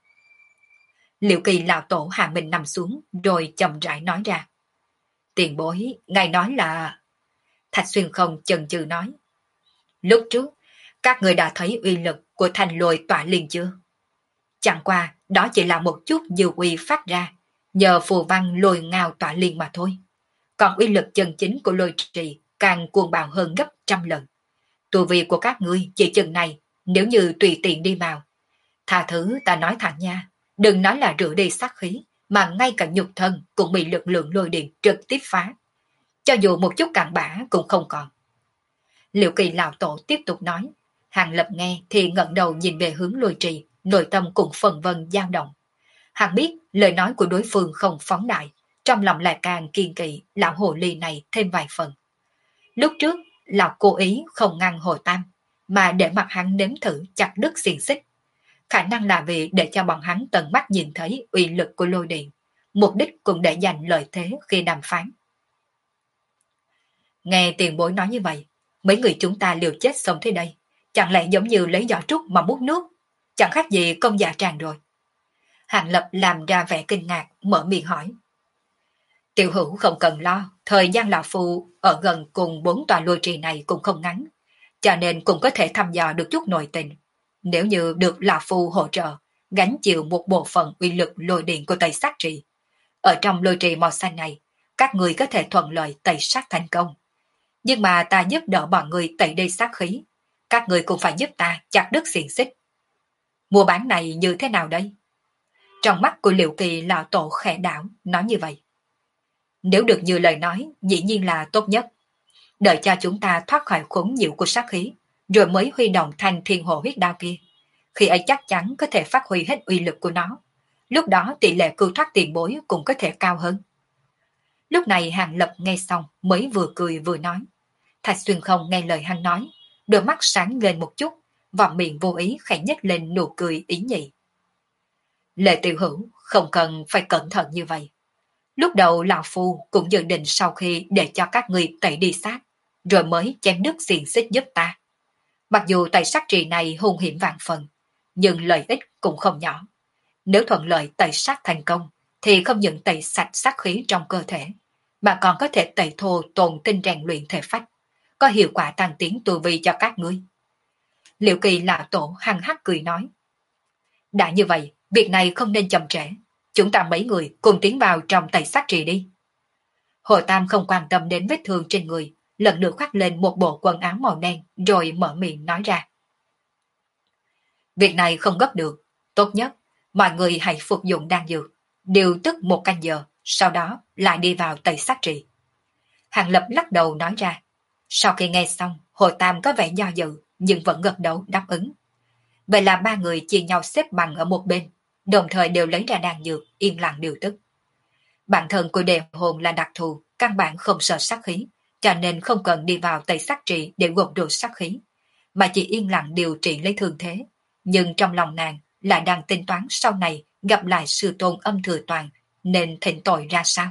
Liệu Kỳ lão tổ hạ mình nằm xuống, rồi chậm rãi nói ra. Tiền bối, ngài nói là... Thạch Xuyên không chần chừ nói. Lúc trước, các người đã thấy uy lực của thành lôi tỏa liên chưa? Chẳng qua, đó chỉ là một chút dư uy phát ra, nhờ phù văn lôi ngao tỏa liên mà thôi. Còn uy lực chân chính của lôi trì càng cuồng bạo hơn gấp trăm lần. Tu vi của các ngươi chỉ chừng này, nếu như tùy tiện đi vào. Tha thứ ta nói thẳng nha, đừng nói là rửa đi sát khí, mà ngay cả nhục thân cũng bị lực lượng lôi điện trực tiếp phá. Cho dù một chút cặn bã cũng không còn. Liệu Kỳ lão tổ tiếp tục nói. Hàng Lập nghe thì ngẩng đầu nhìn về hướng lôi trì, nội tâm cũng phần vân dao động. Hàng biết lời nói của đối phương không phóng đại, trong lòng lại càng kiên kỵ lão hồ ly này thêm vài phần. Lúc trước, lão cố ý không ngăn Hồ Tam, mà để mặt hắn nếm thử chặt đứt xiềng xích. Khả năng là vì để cho bọn hắn tận mắt nhìn thấy uy lực của lôi điện, mục đích cũng để giành lợi thế khi đàm phán. Nghe tiền bối nói như vậy, mấy người chúng ta liều chết sống thế đây, chẳng lẽ giống như lấy giỏ trúc mà múc nước, chẳng khác gì công dạ tràn rồi. Hàng Lập làm ra vẻ kinh ngạc, mở miệng hỏi. Tiểu hữu không cần lo, thời gian lão phu ở gần cùng 4 tòa lôi trì này cũng không ngắn, cho nên cũng có thể thăm dò được chút nội tình. Nếu như được lão phu hỗ trợ, gánh chịu một bộ phận uy lực lôi điện của tẩy sát trì. Ở trong lôi trì màu xanh này, các người có thể thuận lợi tẩy sát thành công. Nhưng mà ta giúp đỡ bọn người tẩy đi sát khí, các người cũng phải giúp ta chặt đứt xiềng xích. Mua bán này như thế nào đây? Trong mắt của Liệu Kỳ lão tổ khẽ đảo, nói như vậy. Nếu được như lời nói, dĩ nhiên là tốt nhất. Đợi cho chúng ta thoát khỏi khốn nhiễu của sát khí, rồi mới huy động thành thiên hồ huyết đao kia. Khi ấy chắc chắn có thể phát huy hết uy lực của nó. Lúc đó tỷ lệ cưu thoát tiền bối cũng có thể cao hơn. Lúc này Hàng Lập nghe xong mới vừa cười vừa nói. Thạch Xuyên không nghe lời hắn nói, đôi mắt sáng lên một chút, và miệng vô ý khẽ nhếch lên nụ cười ý nhị. Lệ tiểu hữu không cần phải cẩn thận như vậy. Lúc đầu lão phu cũng dự định sau khi để cho các người tẩy đi xác, rồi mới chém đứt xiềng xích giúp ta. Mặc dù tẩy sát trì này hung hiểm vạn phần, nhưng lợi ích cũng không nhỏ. Nếu thuận lợi tẩy sát thành công, thì không những tẩy sạch sát khí trong cơ thể, mà còn có thể tẩy thô tồn tinh rèn luyện thể phách, có hiệu quả tăng tiến tu vi cho các ngươi. Liệu Kỳ lão tổ hăng hắc cười nói. Đã như vậy, việc này không nên chậm trễ. Chúng ta mấy người cùng tiến vào trong tẩy sát trì đi. Hồ Tam không quan tâm đến vết thương trên người, lần lượt khoác lên một bộ quần áo màu đen rồi mở miệng nói ra. Việc này không gấp được. Tốt nhất, mọi người hãy phục dụng đan dược, điều tức 1 canh giờ, sau đó lại đi vào tẩy sát trì. Hàng Lập lắc đầu nói ra. Sau khi nghe xong, Hồ Tam có vẻ do dự, nhưng vẫn gật đầu đáp ứng. Vậy là 3 người chia nhau xếp bằng ở một bên, đồng thời đều lấy ra đan dược, yên lặng điều tức. Bản thân của đề hồn là đặc thù, căn bản không sợ sát khí, cho nên không cần đi vào tẩy sát trì để gột rửa sát khí, mà chỉ yên lặng điều trị lấy thương thế. Nhưng trong lòng nàng lại đang tính toán sau này gặp lại sư tôn Âm Thừa Toàn nên thỉnh tội ra sao.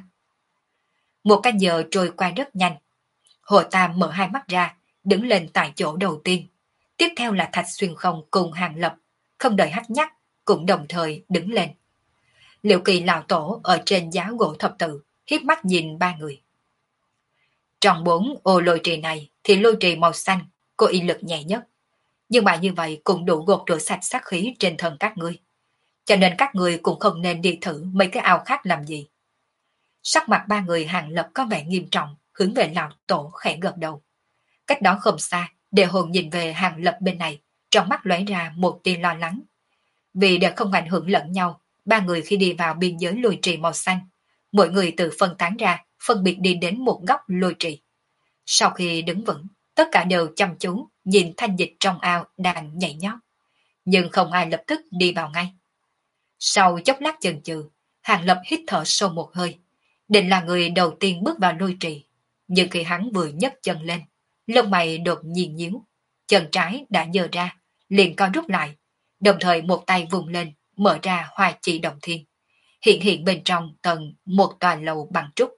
1 canh giờ trôi qua rất nhanh. Hồ Tam mở hai mắt ra, đứng lên tại chỗ đầu tiên. Tiếp theo là Thạch Xuyên Không cùng Hàng Lập, không đợi hắt nhắc, cũng đồng thời đứng lên. Liệu Kỳ lão tổ ở trên giá gỗ thập tự, hiếp mắt nhìn 3 người. Trong 4 ô lôi trì này thì lôi trì màu xanh, có y lực nhẹ nhất. Nhưng mà như vậy cũng đủ gột rửa sạch sát khí trên thân các ngươi. Cho nên các ngươi cũng không nên đi thử mấy cái ao khác làm gì. Sắc mặt 3 người Hàng Lập có vẻ nghiêm trọng, hướng về lão tổ khẽ gật đầu. Cách đó không xa, Đề Hồn nhìn về Hàng Lập bên này, trong mắt lóe ra một tia lo lắng. Vì để không ảnh hưởng lẫn nhau, 3 người khi đi vào biên giới lôi trì màu xanh, mỗi người tự phân tán ra, phân biệt đi đến một góc lôi trì. Sau khi đứng vững, tất cả đều chăm chú nhìn thanh dịch trong ao đang nhảy nhót, nhưng không ai lập tức đi vào ngay. Sau chốc lát chần chừ, Hàng Lập hít thở sâu một hơi, định là người đầu tiên bước vào lôi trì, nhưng khi hắn vừa nhấc chân lên, lông mày đột nhiên nhíu, chân trái đã giơ ra, liền co rút lại, đồng thời một tay vùng lên, mở ra Hoa Chỉ Động Thiên, hiện bên trong tầng một tòa lầu bằng trúc.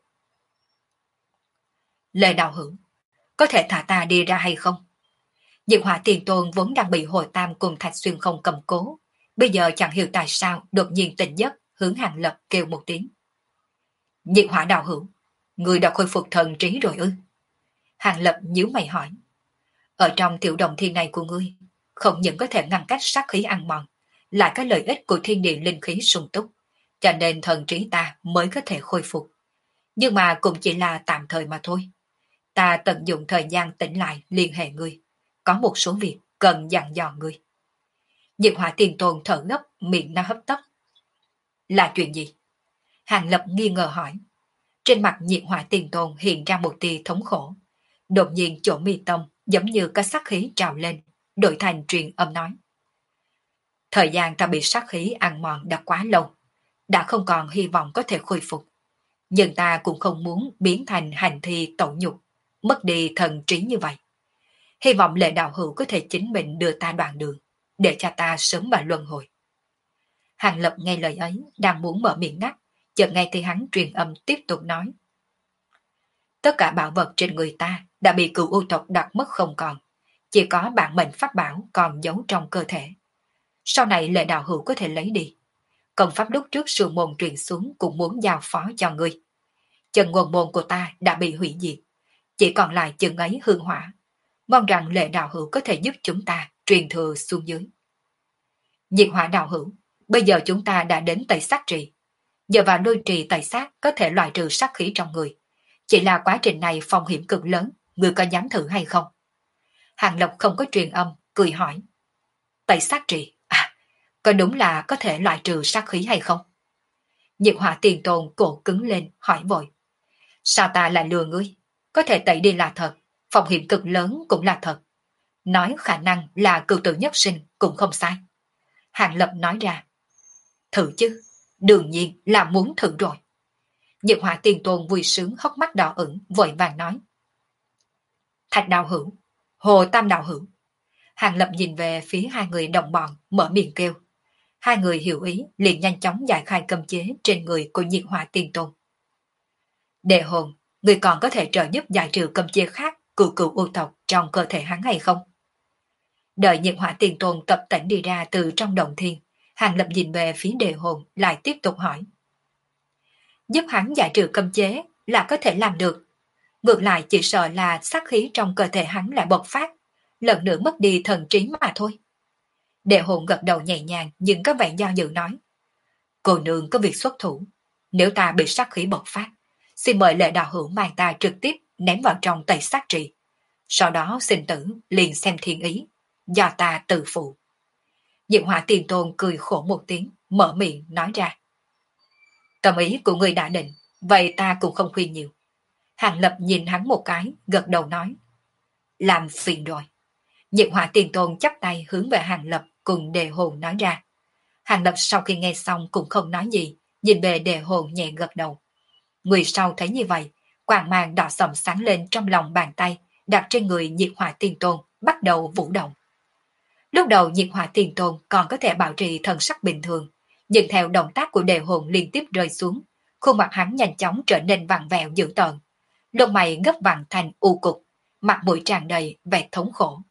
Lệ đạo hữu, có thể thả ta đi ra hay không? Diệu Hỏa Tiền Tôn vốn đang bị Hồ Tam cùng Thạch Xuyên Không cầm cố, bây giờ chẳng hiểu tại sao đột nhiên tỉnh giấc, hướng Hàng Lập kêu một tiếng. Diệu Hỏa đạo hữu, người đã khôi phục thần trí rồi ư? Hàng Lập nhíu mày hỏi. Ở trong tiểu đồng thiên này của ngươi, không những có thể ngăn cách sát khí ăn mòn, lại có lợi ích của thiên địa linh khí sung túc, cho nên thần trí ta mới có thể khôi phục. Nhưng mà cũng chỉ là tạm thời mà thôi. Ta tận dụng thời gian tỉnh lại liên hệ ngươi. Có một số việc cần dặn dò ngươi. Diệu Hỏa Tiền Tôn thở gấp, miệng nó hấp tấp. Là chuyện gì? Hàng Lập nghi ngờ hỏi. Trên mặt Diệu Hỏa Tiền Tôn hiện ra một tia thống khổ. Đột nhiên chỗ mi tâm giống như có sát khí trào lên, đổi thành truyền âm nói. Thời gian ta bị sát khí ăn mòn đã quá lâu, đã không còn hy vọng có thể khôi phục. Nhưng ta cũng không muốn biến thành hành thi tẩu nhục, mất đi thần trí như vậy. Hy vọng Lệ đạo hữu có thể chính mình đưa ta đoạn đường, để cho ta sớm mà luân hồi. Hàng Lập nghe lời ấy, đang muốn mở miệng ngắt, chợt nghe thấy hắn truyền âm tiếp tục nói. Tất cả bảo vật trên người ta đã bị cửu u tộc đặt mất không còn, chỉ có bản mệnh pháp bảo còn giấu trong cơ thể. Sau này Lệ đạo hữu có thể lấy đi. Công pháp lúc trước sư môn truyền xuống cũng muốn giao phó cho ngươi. Chân nguồn môn của ta đã bị hủy diệt, chỉ còn lại chừng ấy hương hỏa. Mong rằng Lệ đạo hữu có thể giúp chúng ta truyền thừa xuống dưới. Diệt Hỏa đạo hữu, bây giờ chúng ta đã đến tẩy sát trì. Giờ vào lôi trì tẩy sát có thể loại trừ sát khí trong người. Chỉ là quá trình này phong hiểm cực lớn, người có dám thử hay không? Hàng Lập không có truyền âm, cười hỏi. Tẩy sát trì, có đúng là có thể loại trừ sát khí hay không? Diệt Hỏa Tiền Tôn cổ cứng lên, hỏi vội. Sao ta lại lừa ngươi? Có thể tẩy đi là thật, phong hiểm cực lớn cũng là thật. Nói khả năng là cửu tử nhất sinh cũng không sai. Hàng Lập nói ra. Thử chứ, đương nhiên là muốn thử rồi. Diệt Hỏa Tiền Tôn vui sướng hốc mắt đỏ ửng, vội vàng nói. Thạch đạo hữu, Hồ Tam đạo hữu. Hàng Lập nhìn về phía 2 người đồng bọn, mở miệng kêu. 2 người hiểu ý, liền nhanh chóng giải khai cấm chế trên người của Diệt Hỏa Tiền Tôn. Đề Hồn, người còn có thể trợ giúp giải trừ cấm chế khác của cửu u tộc trong cơ thể hắn hay không? Đợi Diệt Hỏa Tiền Tôn tập tỉnh đi ra từ trong động thiên, Hàng Lập nhìn về phía Đề Hồn lại tiếp tục hỏi. Giúp hắn giải trừ cấm chế là có thể làm được. Ngược lại chỉ sợ là sát khí trong cơ thể hắn lại bộc phát, lần nữa mất đi thần trí mà thôi. Đề Hồn gật đầu nhẹ nhàng nhưng có vẻ do dự nói. Cô nương có việc xuất thủ. Nếu ta bị sát khí bộc phát, xin mời Lệ Đạo Hữu mang ta trực tiếp ném vào trong tẩy sát trì. Sau đó sinh tử liền xem thiên ý, do ta tự phụ. Diệu Hỏa Tiền Tôn cười khổ một tiếng, mở miệng nói ra. Tâm ý của người đã định, vậy ta cũng không khuyên nhiều. Hàng Lập nhìn hắn một cái, gật đầu nói. Làm phiền rồi. Diệu Hỏa Tiền Tôn chắp tay hướng về Hàng Lập cùng Đề Hồn nói ra. Hàng Lập sau khi nghe xong cũng không nói gì, nhìn về Đề Hồn nhẹ gật đầu. Người sau thấy như vậy, quang mang đỏ sầm sáng lên trong lòng bàn tay, đặt trên người Nhiệt Hỏa Tiền Tôn, bắt đầu vũ động. Lúc đầu Nhiệt Hỏa Tiền Tôn còn có thể bảo trì thần sắc bình thường, nhưng theo động tác của Đề Hồn liên tiếp rơi xuống, khuôn mặt hắn nhanh chóng trở nên vặn vẹo dữ tợn, lông mày gấp vặn thành u cục, mặt mũi tràn đầy vẻ thống khổ.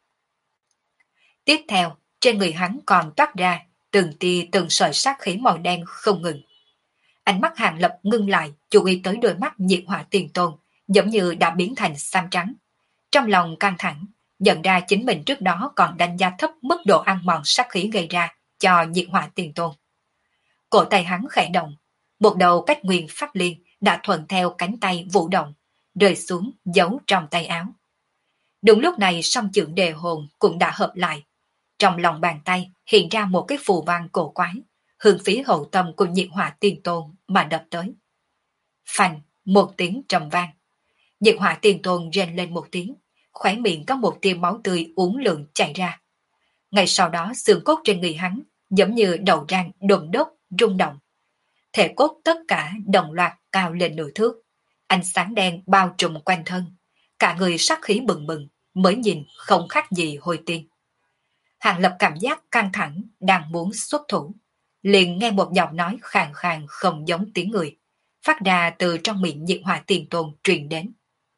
Tiếp theo, trên người hắn còn toát ra từng tia từng sợi sát khí màu đen không ngừng. Ánh mắt Hàng Lập ngưng lại, chú ý tới đôi mắt Nhiệt Hỏa Tiền Tôn, giống như đã biến thành xám trắng. Trong lòng căng thẳng, nhận ra chính mình trước đó còn đánh giá thấp mức độ ăn mòn sát khí gây ra cho Nhiệt Hỏa Tiền Tôn. Cổ tay hắn khẽ động, một đầu cách nguyên pháp liên đã thuận theo cánh tay vũ động, rơi xuống giấu trong tay áo. Đúng lúc này song chưởng Đề Hồn cũng đã hợp lại. Trong lòng bàn tay hiện ra một cái phù văn cổ quái, hướng phía hậu tâm của Nhiệt Hỏa Tiền Tôn mà đập tới. Phanh, một tiếng trầm vang. Nhiệt Hỏa Tiền Tôn rên lên một tiếng, khóe miệng có một tia máu tươi uốn lượn chảy ra. Ngay sau đó xương cốt trên người hắn giống như đầu rang đùng đốt rung động. Thể cốt tất cả đồng loạt cao lên nửa thước, ánh sáng đen bao trùm quanh thân, cả người sát khí bừng bừng, mới nhìn không khác gì hồi tiên. Hàng Lập cảm giác căng thẳng đang muốn xuất thủ, liền nghe một giọng nói khàn khàn không giống tiếng người, phát ra từ trong miệng Nhiệt Hỏa Tiền Tôn truyền đến.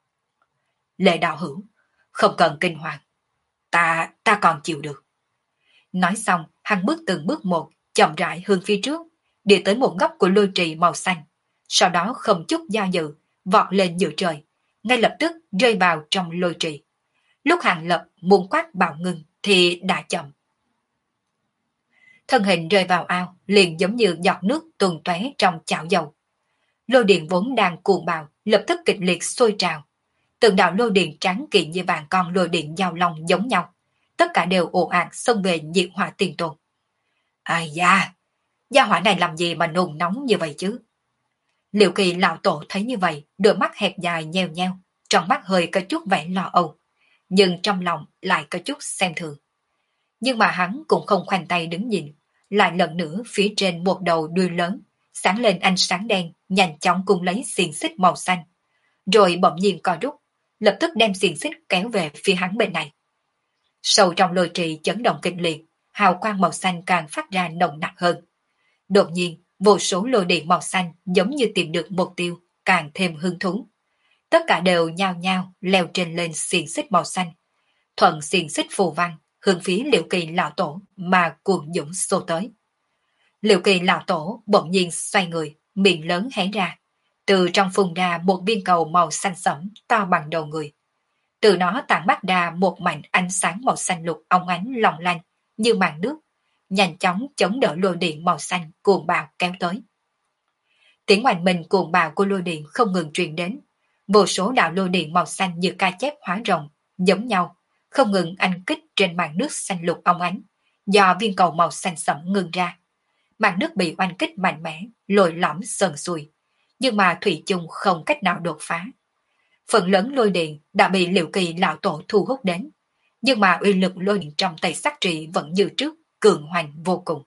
Lệ Đạo Hữu, không cần kinh hoàng, ta còn chịu được. Nói xong, hắn bước từng bước một, chậm rãi hướng phía trước, đi tới một góc của lôi trì màu xanh, sau đó không chút do dự, vọt lên giữa trời, ngay lập tức rơi vào trong lôi trì. Lúc Hàng Lập muốn quát bảo ngưng thì đã chậm. Thân hình rơi vào ao, liền giống như giọt nước tuôn tóe trong chảo dầu. Lôi điện vốn đang cuồng bạo, lập tức kịch liệt sôi trào. Từng đạo lôi điện trắng kiện như vàng con lôi điện giao long giống nhau, tất cả đều ồ ạt xông về Nhiệt Hỏa Tiền Tôn. Ai da, gia hỏa này làm gì mà nôn nóng như vậy chứ? Liệu Kỳ lão tổ thấy như vậy, đôi mắt hẹp dài nheo nheo, trong mắt hơi có chút vẻ lo âu, nhưng trong lòng lại có chút xem thường. Nhưng mà hắn cũng không khoanh tay đứng nhìn, lại lần nữa phía trên một đầu đuôi lớn, sáng lên ánh sáng đen, nhanh chóng cùng lấy xiềng xích màu xanh, rồi bỗng nhiên co rút, lập tức đem xiềng xích kéo về phía hắn bên này. Sâu trong lôi trì chấn động kịch liệt, hào quang màu xanh càng phát ra nồng nặc hơn. Đột nhiên, vô số lôi điện màu xanh giống như tìm được mục tiêu, càng thêm hứng thú. Tất cả đều nhao nhao leo trên lên xiềng xích màu xanh, thuận xiềng xích phù văn hướng phía Liễu Kỳ lão tổ mà cuồng dũng xô tới. Liễu Kỳ lão tổ bỗng nhiên xoay người, miệng lớn hé ra, từ trong phun ra một viên cầu màu xanh sẫm to bằng đầu người. Từ nó tản mát ra một mảnh ánh sáng màu xanh lục óng ánh long lanh như màn nước, nhanh chóng chống đỡ lôi điện màu xanh cuồng bạo kéo tới. Tiếng oanh minh cuồng bạo của lôi điện không ngừng truyền đến, vô số đạo lôi điện màu xanh như ca chép hóa rồng, giống nhau, không ngừng anh kích trên màn nước xanh lục óng ánh, do viên cầu màu xanh sẫm ngưng ra. Màn nước bị oanh kích mạnh mẽ, lồi lõm sần sùi, nhưng mà thủy chung không cách nào đột phá. Phần lớn lôi điện đã bị Liễu Kỳ lão tổ thu hút đến, nhưng mà uy lực lôi điện trong tay sát trị vẫn như trước, cường hoành vô cùng.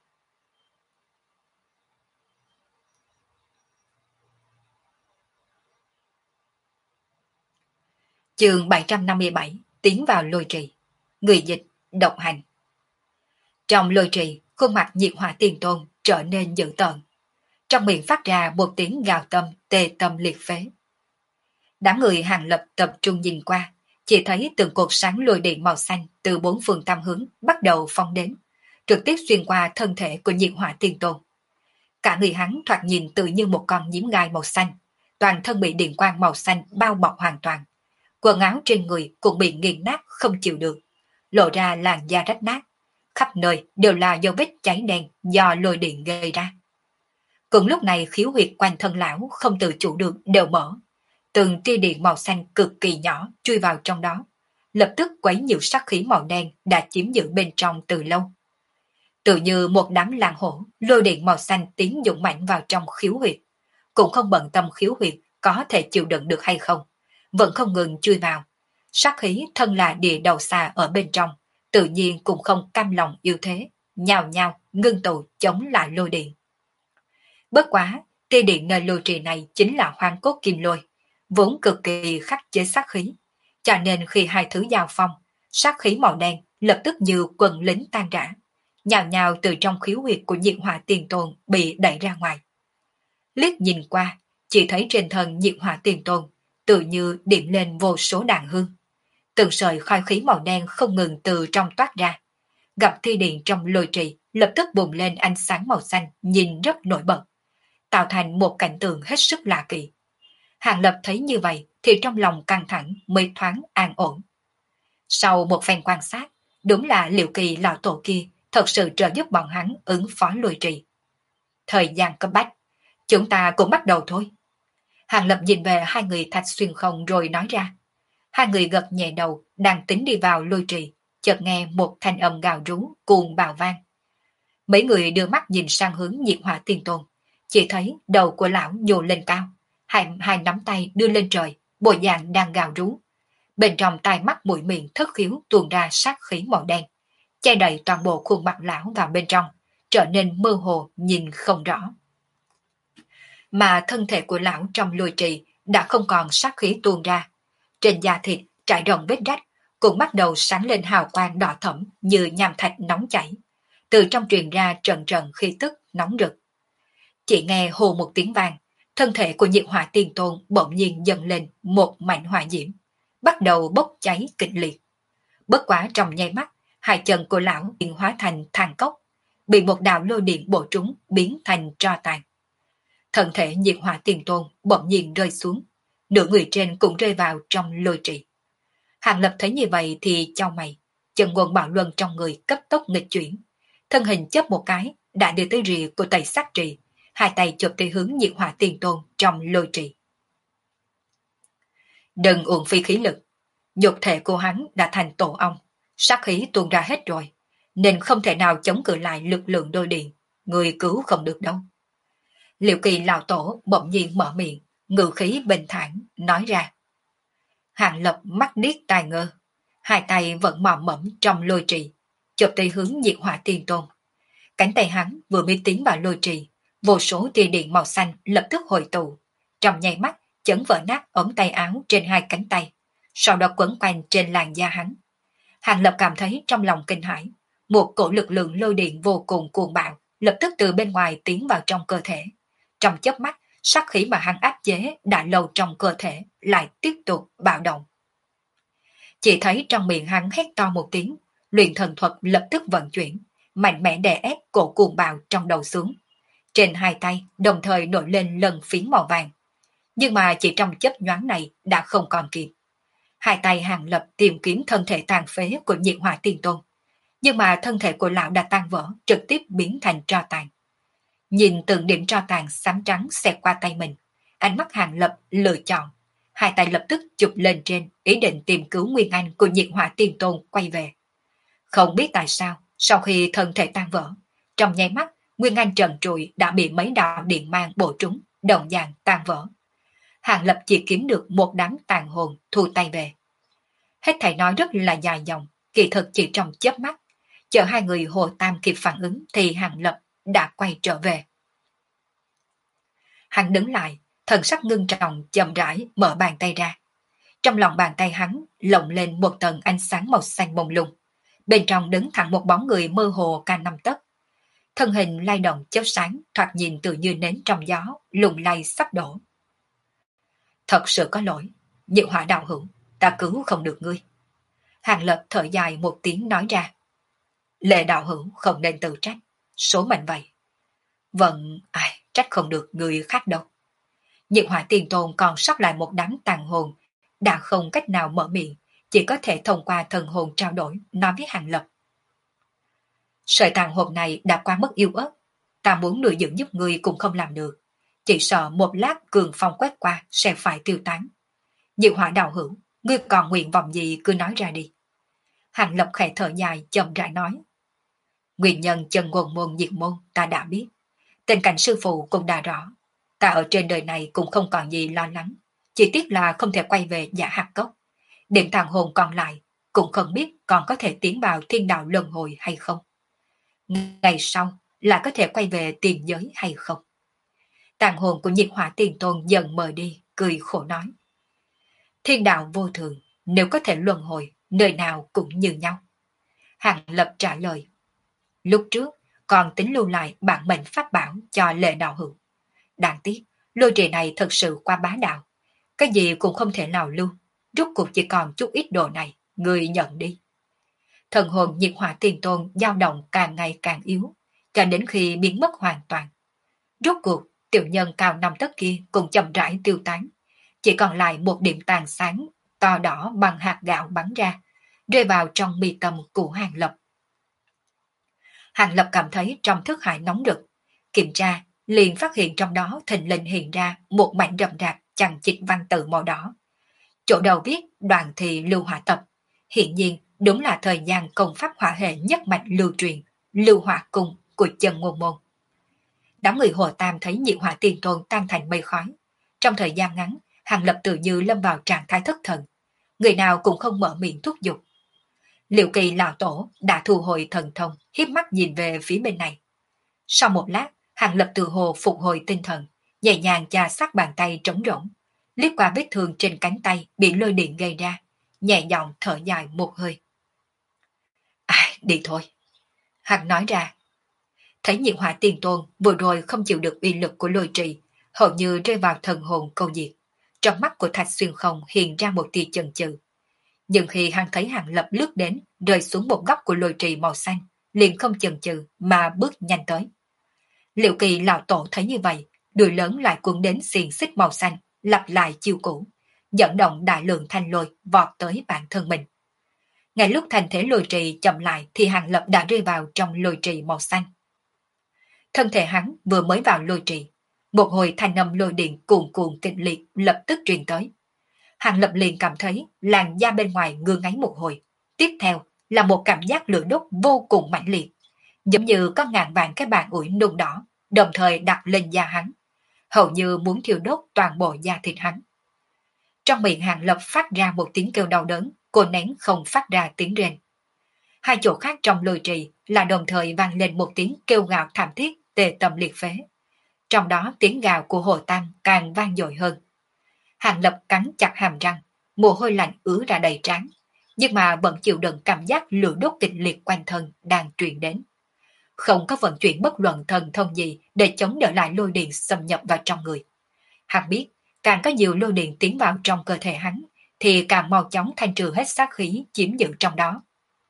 Chương 757, tiến vào lôi trì. Người dịch, độc hành. Trong lôi trì, khuôn mặt Nhiệt Hỏa Tiền Tôn trở nên dữ tợn. Trong miệng phát ra một tiếng gào tâm tê tâm liệt phế. Đám người Hàng Lập tập trung nhìn qua, chỉ thấy từng cột sáng lôi điện màu xanh từ bốn phương tam hướng bắt đầu phóng đến, trực tiếp xuyên qua thân thể của Nhiệt Hỏa Tiên Tôn. Cả người hắn thoạt nhìn tự như một con nhím gai màu xanh, toàn thân bị điện quang màu xanh bao bọc hoàn toàn. Quần áo trên người cũng bị nghiền nát không chịu được, lộ ra làn da rách nát. Khắp nơi đều là dấu vết cháy đen do lôi điện gây ra. Cùng lúc này khiếu huyệt quanh thân lão không tự chủ được đều mở. Từng tia điện màu xanh cực kỳ nhỏ chui vào trong đó, lập tức quấy nhiều sát khí màu đen đã chiếm giữ bên trong từ lâu. Tự như một đám lang hổ, lôi điện màu xanh tiến dũng mạnh vào trong khiếu huyệt, cũng không bận tâm khiếu huyệt có thể chịu đựng được hay không, vẫn không ngừng chui vào. Sát khí thân là địa đầu xà ở bên trong, tự nhiên cũng không cam lòng yêu thế, nhào nhào ngưng tụ chống lại lôi điện. Bất quá, tia điện nơi lôi trì này chính là hoang cốt kim lôi, vốn cực kỳ khắc chế sát khí, cho nên khi hai thứ giao phong, sát khí màu đen lập tức như quần lính tan rã, nhào nhào từ trong khiếu huyệt của Nhiệt Hỏa Tiền Tôn bị đẩy ra ngoài. Liếc nhìn qua, chỉ thấy trên thân Nhiệt Hỏa Tiền Tôn tự như điểm lên vô số đàn hương. Từng sợi khói khí màu đen không ngừng từ trong toát ra, gặp thi điện trong lôi trì lập tức bùng lên ánh sáng màu xanh nhìn rất nổi bật, tạo thành một cảnh tượng hết sức lạ kỳ. Hàng Lập thấy như vậy thì trong lòng căng thẳng mới thoáng an ổn. Sau một phen quan sát, đúng là Liệu Kỳ lão tổ kia thật sự trợ giúp bọn hắn ứng phó lôi trì. Thời gian cấp bách, chúng ta cũng bắt đầu thôi. Hàng Lập nhìn về hai người Thạch Xuyên Không rồi nói ra. Hai người gật nhẹ đầu đang tính đi vào lôi trì, chợt nghe một thanh âm gào rú cuồng bạo vang. Mấy người đưa mắt nhìn sang hướng Nhiệt Hỏa Tiên Tôn, chỉ thấy đầu của lão nhô lên cao, hai nắm tay đưa lên trời, bộ dạng đang gào rú. Bên trong tai mắt mũi miệng thất khiếu tuôn ra sát khí màu đen, che đậy toàn bộ khuôn mặt lão vào bên trong, trở nên mơ hồ nhìn không rõ. Mà thân thể của lão trong lôi trì đã không còn sát khí tuôn ra, trên da thịt trải rộng vết rách, cũng bắt đầu sáng lên hào quang đỏ thẫm như nham thạch nóng chảy, từ trong truyền ra trận trận khí tức nóng rực. Chỉ nghe hồ một tiếng vang, thân thể của Nhiệt Hỏa Tiên Tôn bỗng nhiên dâng lên một mảnh hỏa diễm, bắt đầu bốc cháy kịch liệt. Bất quá trong nháy mắt, hai chân của lão biến hóa thành than cốc, bị một đạo lôi điện bổ trúng biến thành tro tàn. Thân thể Nhiệt Hỏa Tiên Tôn bỗng nhiên rơi xuống, nửa người trên cũng rơi vào trong lôi trì. Hàng Lập thấy như vậy thì chau mày, chân nguồn bạo luân trong người cấp tốc nghịch chuyển, thân hình chớp một cái đã đưa tới rìa của Tây Sát Trì, hai tay chụp tới hướng Nhiệt Hỏa Tiên Tôn trong lôi trì. Đừng uổng phí khí lực, nhục thể của hắn đã thành tổ ong, sát khí tuôn ra hết rồi, nên không thể nào chống cự lại lực lượng đôi điện, người cứu không được đâu. Liệu Kỳ lão tổ bỗng nhiên mở miệng, ngự khí bình thản nói ra. Hàng Lập mắt điếc tai ngơ, hai tay vẫn mò mẫm trong lôi trì, chụp tới hướng Nhiệt Hỏa Tiên Tôn. Cánh tay hắn vừa mới tiến vào lôi trì, vô số tia điện màu xanh lập tức hội tụ, trong nháy mắt chấn vỡ nát ống tay áo trên hai cánh tay, sau đó quấn quanh trên làn da hắn. Hàng Lập cảm thấy trong lòng kinh hãi, một cổ lực lượng lôi điện vô cùng cuồng bạo lập tức từ bên ngoài tiến vào trong cơ thể. Trong chớp mắt, sát khí mà hắn áp chế đã lâu trong cơ thể lại tiếp tục bạo động. Chỉ thấy trong miệng hắn hét to một tiếng, luyện thần thuật lập tức vận chuyển, mạnh mẽ đè ép cổ cuồng bạo trong đầu xuống. Trên hai tay đồng thời nổi lên lần phiến màu vàng. Nhưng mà chỉ trong chớp nhoáng này đã không còn kịp. Hai tay Hàng Lập tìm kiếm thân thể tàn phế của Nhiệt Hỏa Tiên Tôn. Nhưng mà thân thể của lão đã tan vỡ, trực tiếp biến thành tro tàn. Nhìn từng điểm tro tàn xám trắng xẹt qua tay mình, ánh mắt Hàng Lập lựa chọn. Hai tay lập tức chụp lên trên, ý định tìm cứu Nguyên Anh của Nhiệt Hỏa Tiên Tôn quay về. Không biết tại sao, sau khi thân thể tan vỡ, trong nháy mắt, Nguyên Anh trần trụi đã bị mấy đạo điện mang bổ trúng, đồng dạng tan vỡ. Hàng Lập chỉ kiếm được một đám tàn hồn thu tay về. Hết thảy nói rất là dài dòng, kỳ thực chỉ trong chớp mắt. Chờ hai người Hồ Tam kịp phản ứng thì Hàng Lập đã quay trở về. Hắn đứng lại, thần sắc ngưng trọng chậm rãi mở bàn tay ra. Trong lòng bàn tay hắn lộng lên một tầng ánh sáng màu xanh mông lung. Bên trong đứng thẳng một bóng người mơ hồ cao 5 tấc. Thân hình lay động chớp sáng, thoạt nhìn tự như nến trong gió, lùng lay sắp đổ. Thật sự có lỗi, Nhiệt Hỏa đạo hữu, ta cứu không được ngươi. Hàng Lập thở dài một tiếng nói ra. Lệ đạo hữu không nên tự trách, số mệnh vậy. Vẫn, trách không được người khác đâu. Nhiệt hỏa tiền tôn còn sót lại một đám tàn hồn, đã không cách nào mở miệng, chỉ có thể thông qua thần hồn trao đổi, nói với Hàng Lập. Sợi tàn hồn này đã quá mức yếu ớt, ta muốn nuôi dưỡng giúp ngươi cũng không làm được, chỉ sợ một lát cường phong quét qua sẽ phải tiêu tán. Nhiệt hỏa đạo hữu, ngươi còn nguyện vọng gì cứ nói ra đi. Hàng Lập khẽ thở dài chậm rãi nói. Nguyên nhân chân nguồn môn diệt môn ta đã biết, tình cảnh sư phụ cũng đã rõ, ta ở trên đời này cũng không còn gì lo lắng, chỉ tiếc là không thể quay về Giả Hạc Cốc. Điểm tàn hồn còn lại cũng không biết còn có thể tiến vào thiên đạo luân hồi hay không. Ngày sau là có thể quay về tiền giới hay không. Tàn hồn của nhiệt hỏa tiền tôn dần mờ đi, cười khổ nói. Thiên đạo vô thường, nếu có thể luân hồi, nơi nào cũng như nhau. Hàng Lập trả lời. Lúc trước, còn tính lưu lại bản mệnh pháp bảo cho Lệ đạo hữu. Đáng tiếc, lôi trì này thật sự quá bá đạo. Cái gì cũng không thể nào lưu, rốt cuộc chỉ còn chút ít đồ này, người nhận đi. Thần hồn nhiệt hỏa tiền tôn dao động càng ngày càng yếu, cho đến khi biến mất hoàn toàn. Rốt cuộc, tiểu nhân cao 5 tấc kia cũng chậm rãi tiêu tán, chỉ còn lại một điểm tàn sáng to đỏ bằng hạt gạo bắn ra, rơi vào trong mi tâm của Hàng Lập. Hàng Lập cảm thấy trong thức hải nóng rực, kiểm tra liền phát hiện trong đó thình lình hiện ra một mảnh rậm rạp chằng chịt văn tự màu đỏ. Chỗ đầu viết Đoàn thị lưu hỏa tập, hiện nhiên đúng là thời gian công pháp hỏa hệ nhất mạch lưu truyền, lưu hỏa cung của Chân Ngôn Môn. Đám người Hồ Tam thấy nhiệt hỏa tiền tôn tan thành mây khói. Trong thời gian ngắn, Hàng Lập tự như lâm vào trạng thái thất thần. Người nào cũng không mở miệng thúc giục. Liệu Kỳ lão tổ đã thu hồi thần thông, hiếp mắt nhìn về phía bên này. Sau một lát, Hàng Lập từ hồ phục hồi tinh thần, nhẹ nhàng chà sát bàn tay trống rỗng, liếc qua vết thương trên cánh tay bị lôi điện gây ra, nhẹ giọng thở dài một hơi. Đi thôi. Hắn nói ra. Thấy nhiệt hỏa tiền tôn vừa rồi không chịu được uy lực của lôi trì, hầu như rơi vào thần hồn câu diệt. Trong mắt của Thạch Xuyên Không hiện ra một tia chần chừ. Nhưng khi hắn thấy Hàng Lập lướt đến, rơi xuống một góc của lôi trì màu xanh, liền không chần chừ mà bước nhanh tới. Liệu Kỳ lão tổ thấy như vậy, đuôi lớn lại cuốn đến xiềng xích màu xanh, lặp lại chiêu cũ, dẫn động đại lượng thanh lôi vọt tới bản thân mình. Ngay lúc thành thế lôi trì chậm lại thì Hàng Lập đã rơi vào trong lôi trì màu xanh. Thân thể hắn vừa mới vào lôi trì, một hồi thanh âm lôi điện cuồn cuộn kịch liệt lập tức truyền tới. Hàng Lập liền cảm thấy làn da bên ngoài ngứa ngáy một hồi, tiếp theo là một cảm giác lửa đốt vô cùng mãnh liệt, giống như có ngàn vạn cái bàn ủi nung đỏ đồng thời đặt lên da hắn, hầu như muốn thiêu đốt toàn bộ da thịt hắn. Trong miệng Hàng Lập phát ra một tiếng kêu đau đớn, cô nén không phát ra tiếng rên. Hai chỗ khác trong lôi trì là đồng thời vang lên một tiếng kêu gào thảm thiết tê tâm liệt phế. Trong đó tiếng gào của Hồ Tam càng vang dội hơn. Hàng Lập cắn chặt hàm răng, mồ hôi lạnh ứa ra đầy trán, nhưng mà vẫn chịu đựng cảm giác lửa đốt kịch liệt quanh thân đang truyền đến. Không có vận chuyển bất luận thần thông gì để chống đỡ lại lôi điện xâm nhập vào trong người. Hắn biết, càng có nhiều lôi điện tiến vào trong cơ thể hắn, thì càng mau chóng thanh trừ hết sát khí chiếm giữ trong đó.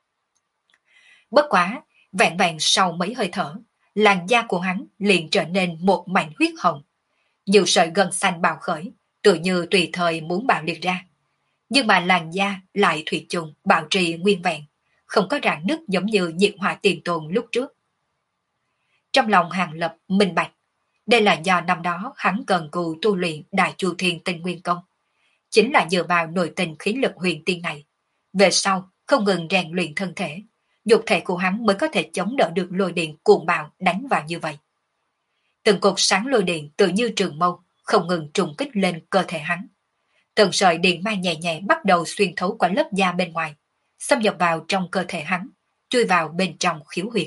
Bất quá, vẹn vẹn sau mấy hơi thở, làn da của hắn liền trở nên một mảnh huyết hồng. Nhiều sợi gân xanh bạo khởi, tự như tùy thời muốn bạo liệt ra. Nhưng mà làn da lại thủy chung bảo trì nguyên vẹn, không có rạn nứt giống như nhiệt hỏa tiền tồn lúc trước. Trong lòng Hàng Lập minh bạch, đây là do năm đó hắn cần cù tu luyện Đại Chu Thiên Tinh Nguyên Công. Chính là dựa vào nội tình khí lực huyền tiên này. Về sau, không ngừng rèn luyện thân thể, nhục thể của hắn mới có thể chống đỡ được lôi điện cuồng bạo đánh vào như vậy. Từng cột sáng lôi điện tự như trường mâu, không ngừng trùng kích lên cơ thể hắn. Từng sợi điện mang nhẹ nhẹ bắt đầu xuyên thấu qua lớp da bên ngoài, xâm nhập vào trong cơ thể hắn, chui vào bên trong khiếu huyệt.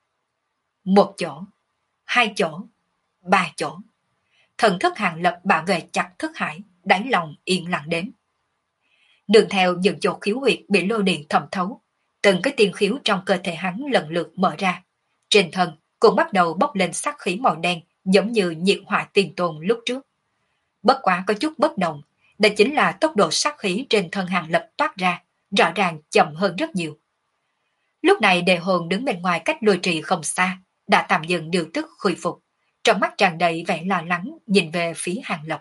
Một chỗ, hai chỗ, ba chỗ. Thần thức Hàng Lập bảo vệ chặt thức hải, đáy lòng yên lặng đếm. Đường theo những chỗ khiếu huyệt bị lôi điện thẩm thấu, từng cái tiên khiếu trong cơ thể hắn lần lượt mở ra. Trên thân cũng bắt đầu bốc lên sát khí màu đen giống như nhiệt hỏa tiền tôn lúc trước. Bất quá có chút bất đồng, đó chính là tốc độ sát khí trên thân Hàng Lập toát ra, rõ ràng chậm hơn rất nhiều. Lúc này Đề Hồn đứng bên ngoài cách lôi trì không xa, đã tạm dừng điều tức khôi phục, trong mắt tràn đầy vẻ lo lắng nhìn về phía Hàng Lập.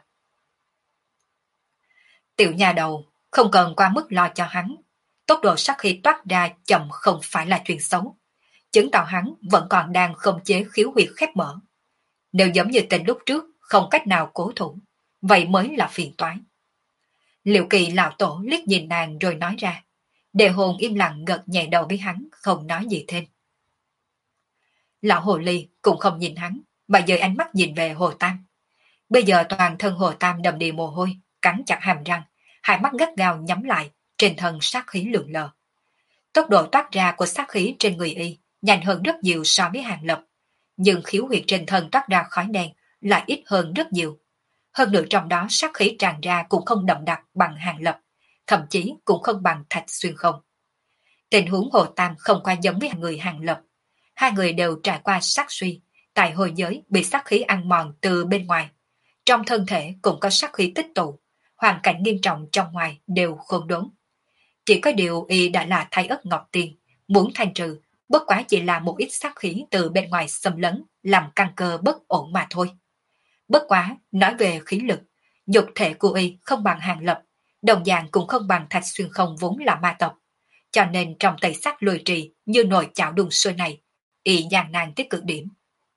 Tiểu nhà đầu, không cần qua mức lo cho hắn. Tốc độ sát khí toát ra chậm không phải là chuyện xấu, chứng tỏ hắn vẫn còn đang khống chế khiếu huyệt khép mở. Nếu giống như tình lúc trước không cách nào cố thủ, vậy mới là phiền toái. Liệu Kỳ lão tổ liếc nhìn nàng rồi nói ra. Đề Hồn im lặng gật nhẹ đầu với hắn, không nói gì thêm. Lão hồ ly cũng không nhìn hắn, mà dời ánh mắt nhìn về Hồ Tam. Bây giờ toàn thân Hồ Tam đầm đìa mồ hôi, cắn chặt hàm răng, hai mắt gắt gao nhắm lại, trên thân sát khí lượn lờ. Tốc độ toát ra của sát khí trên người y nhanh hơn rất nhiều so với Hàng Lập, nhưng khiếu huyệt trên thân toát ra khói đen lại ít hơn rất nhiều. Hơn nữa trong đó sát khí tràn ra cũng không đậm đặc bằng Hàng Lập, thậm chí cũng không bằng Thạch Xuyên không. Tình huống Hồ Tam không qua giống với người Hàng Lập. Hai người đều trải qua sát suy, tại hồi giới bị sát khí ăn mòn từ bên ngoài. Trong thân thể cũng có sát khí tích tụ, hoàn cảnh nghiêm trọng trong ngoài đều khôn đốn. Chỉ có điều y đã là Thái Ất Ngọc Tiên, muốn thanh trừ, bất quá chỉ là một ít sát khí từ bên ngoài xâm lấn, làm căn cơ bất ổn mà thôi. Bất quá, nói về khí lực, nhục thể của y không bằng Hàng Lập, đồng dạng cũng không bằng Thạch Xuyên không vốn là ma tộc. Cho nên trong tay sát lôi trì như nồi chảo đun sôi này, y gian nan tới cực điểm.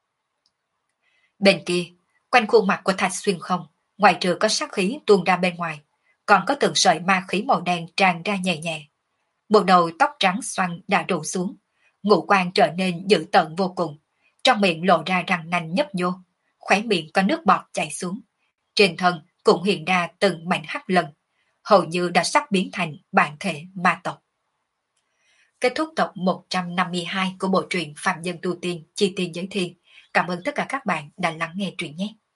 Bên kia, quanh khuôn mặt của Thạch Xuyên không, ngoài trừ có sát khí tuôn ra bên ngoài, còn có từng sợi ma khí màu đen tràn ra nhẹ nhẹ. Một đầu tóc trắng xoăn đã rụng xuống, ngũ quan trở nên dữ tợn vô cùng, trong miệng lộ ra răng nanh nhấp nhô, khóe miệng có nước bọt chảy xuống. Trên thân cũng hiện ra từng mảnh hắc lần, hầu như đã sắp biến thành bản thể ma tộc. Kết thúc tập 152 của bộ truyện Phạm Nhân Tu Tiên Chi Tiên Giới Thiên. Cảm ơn tất cả các bạn đã lắng nghe truyện nhé.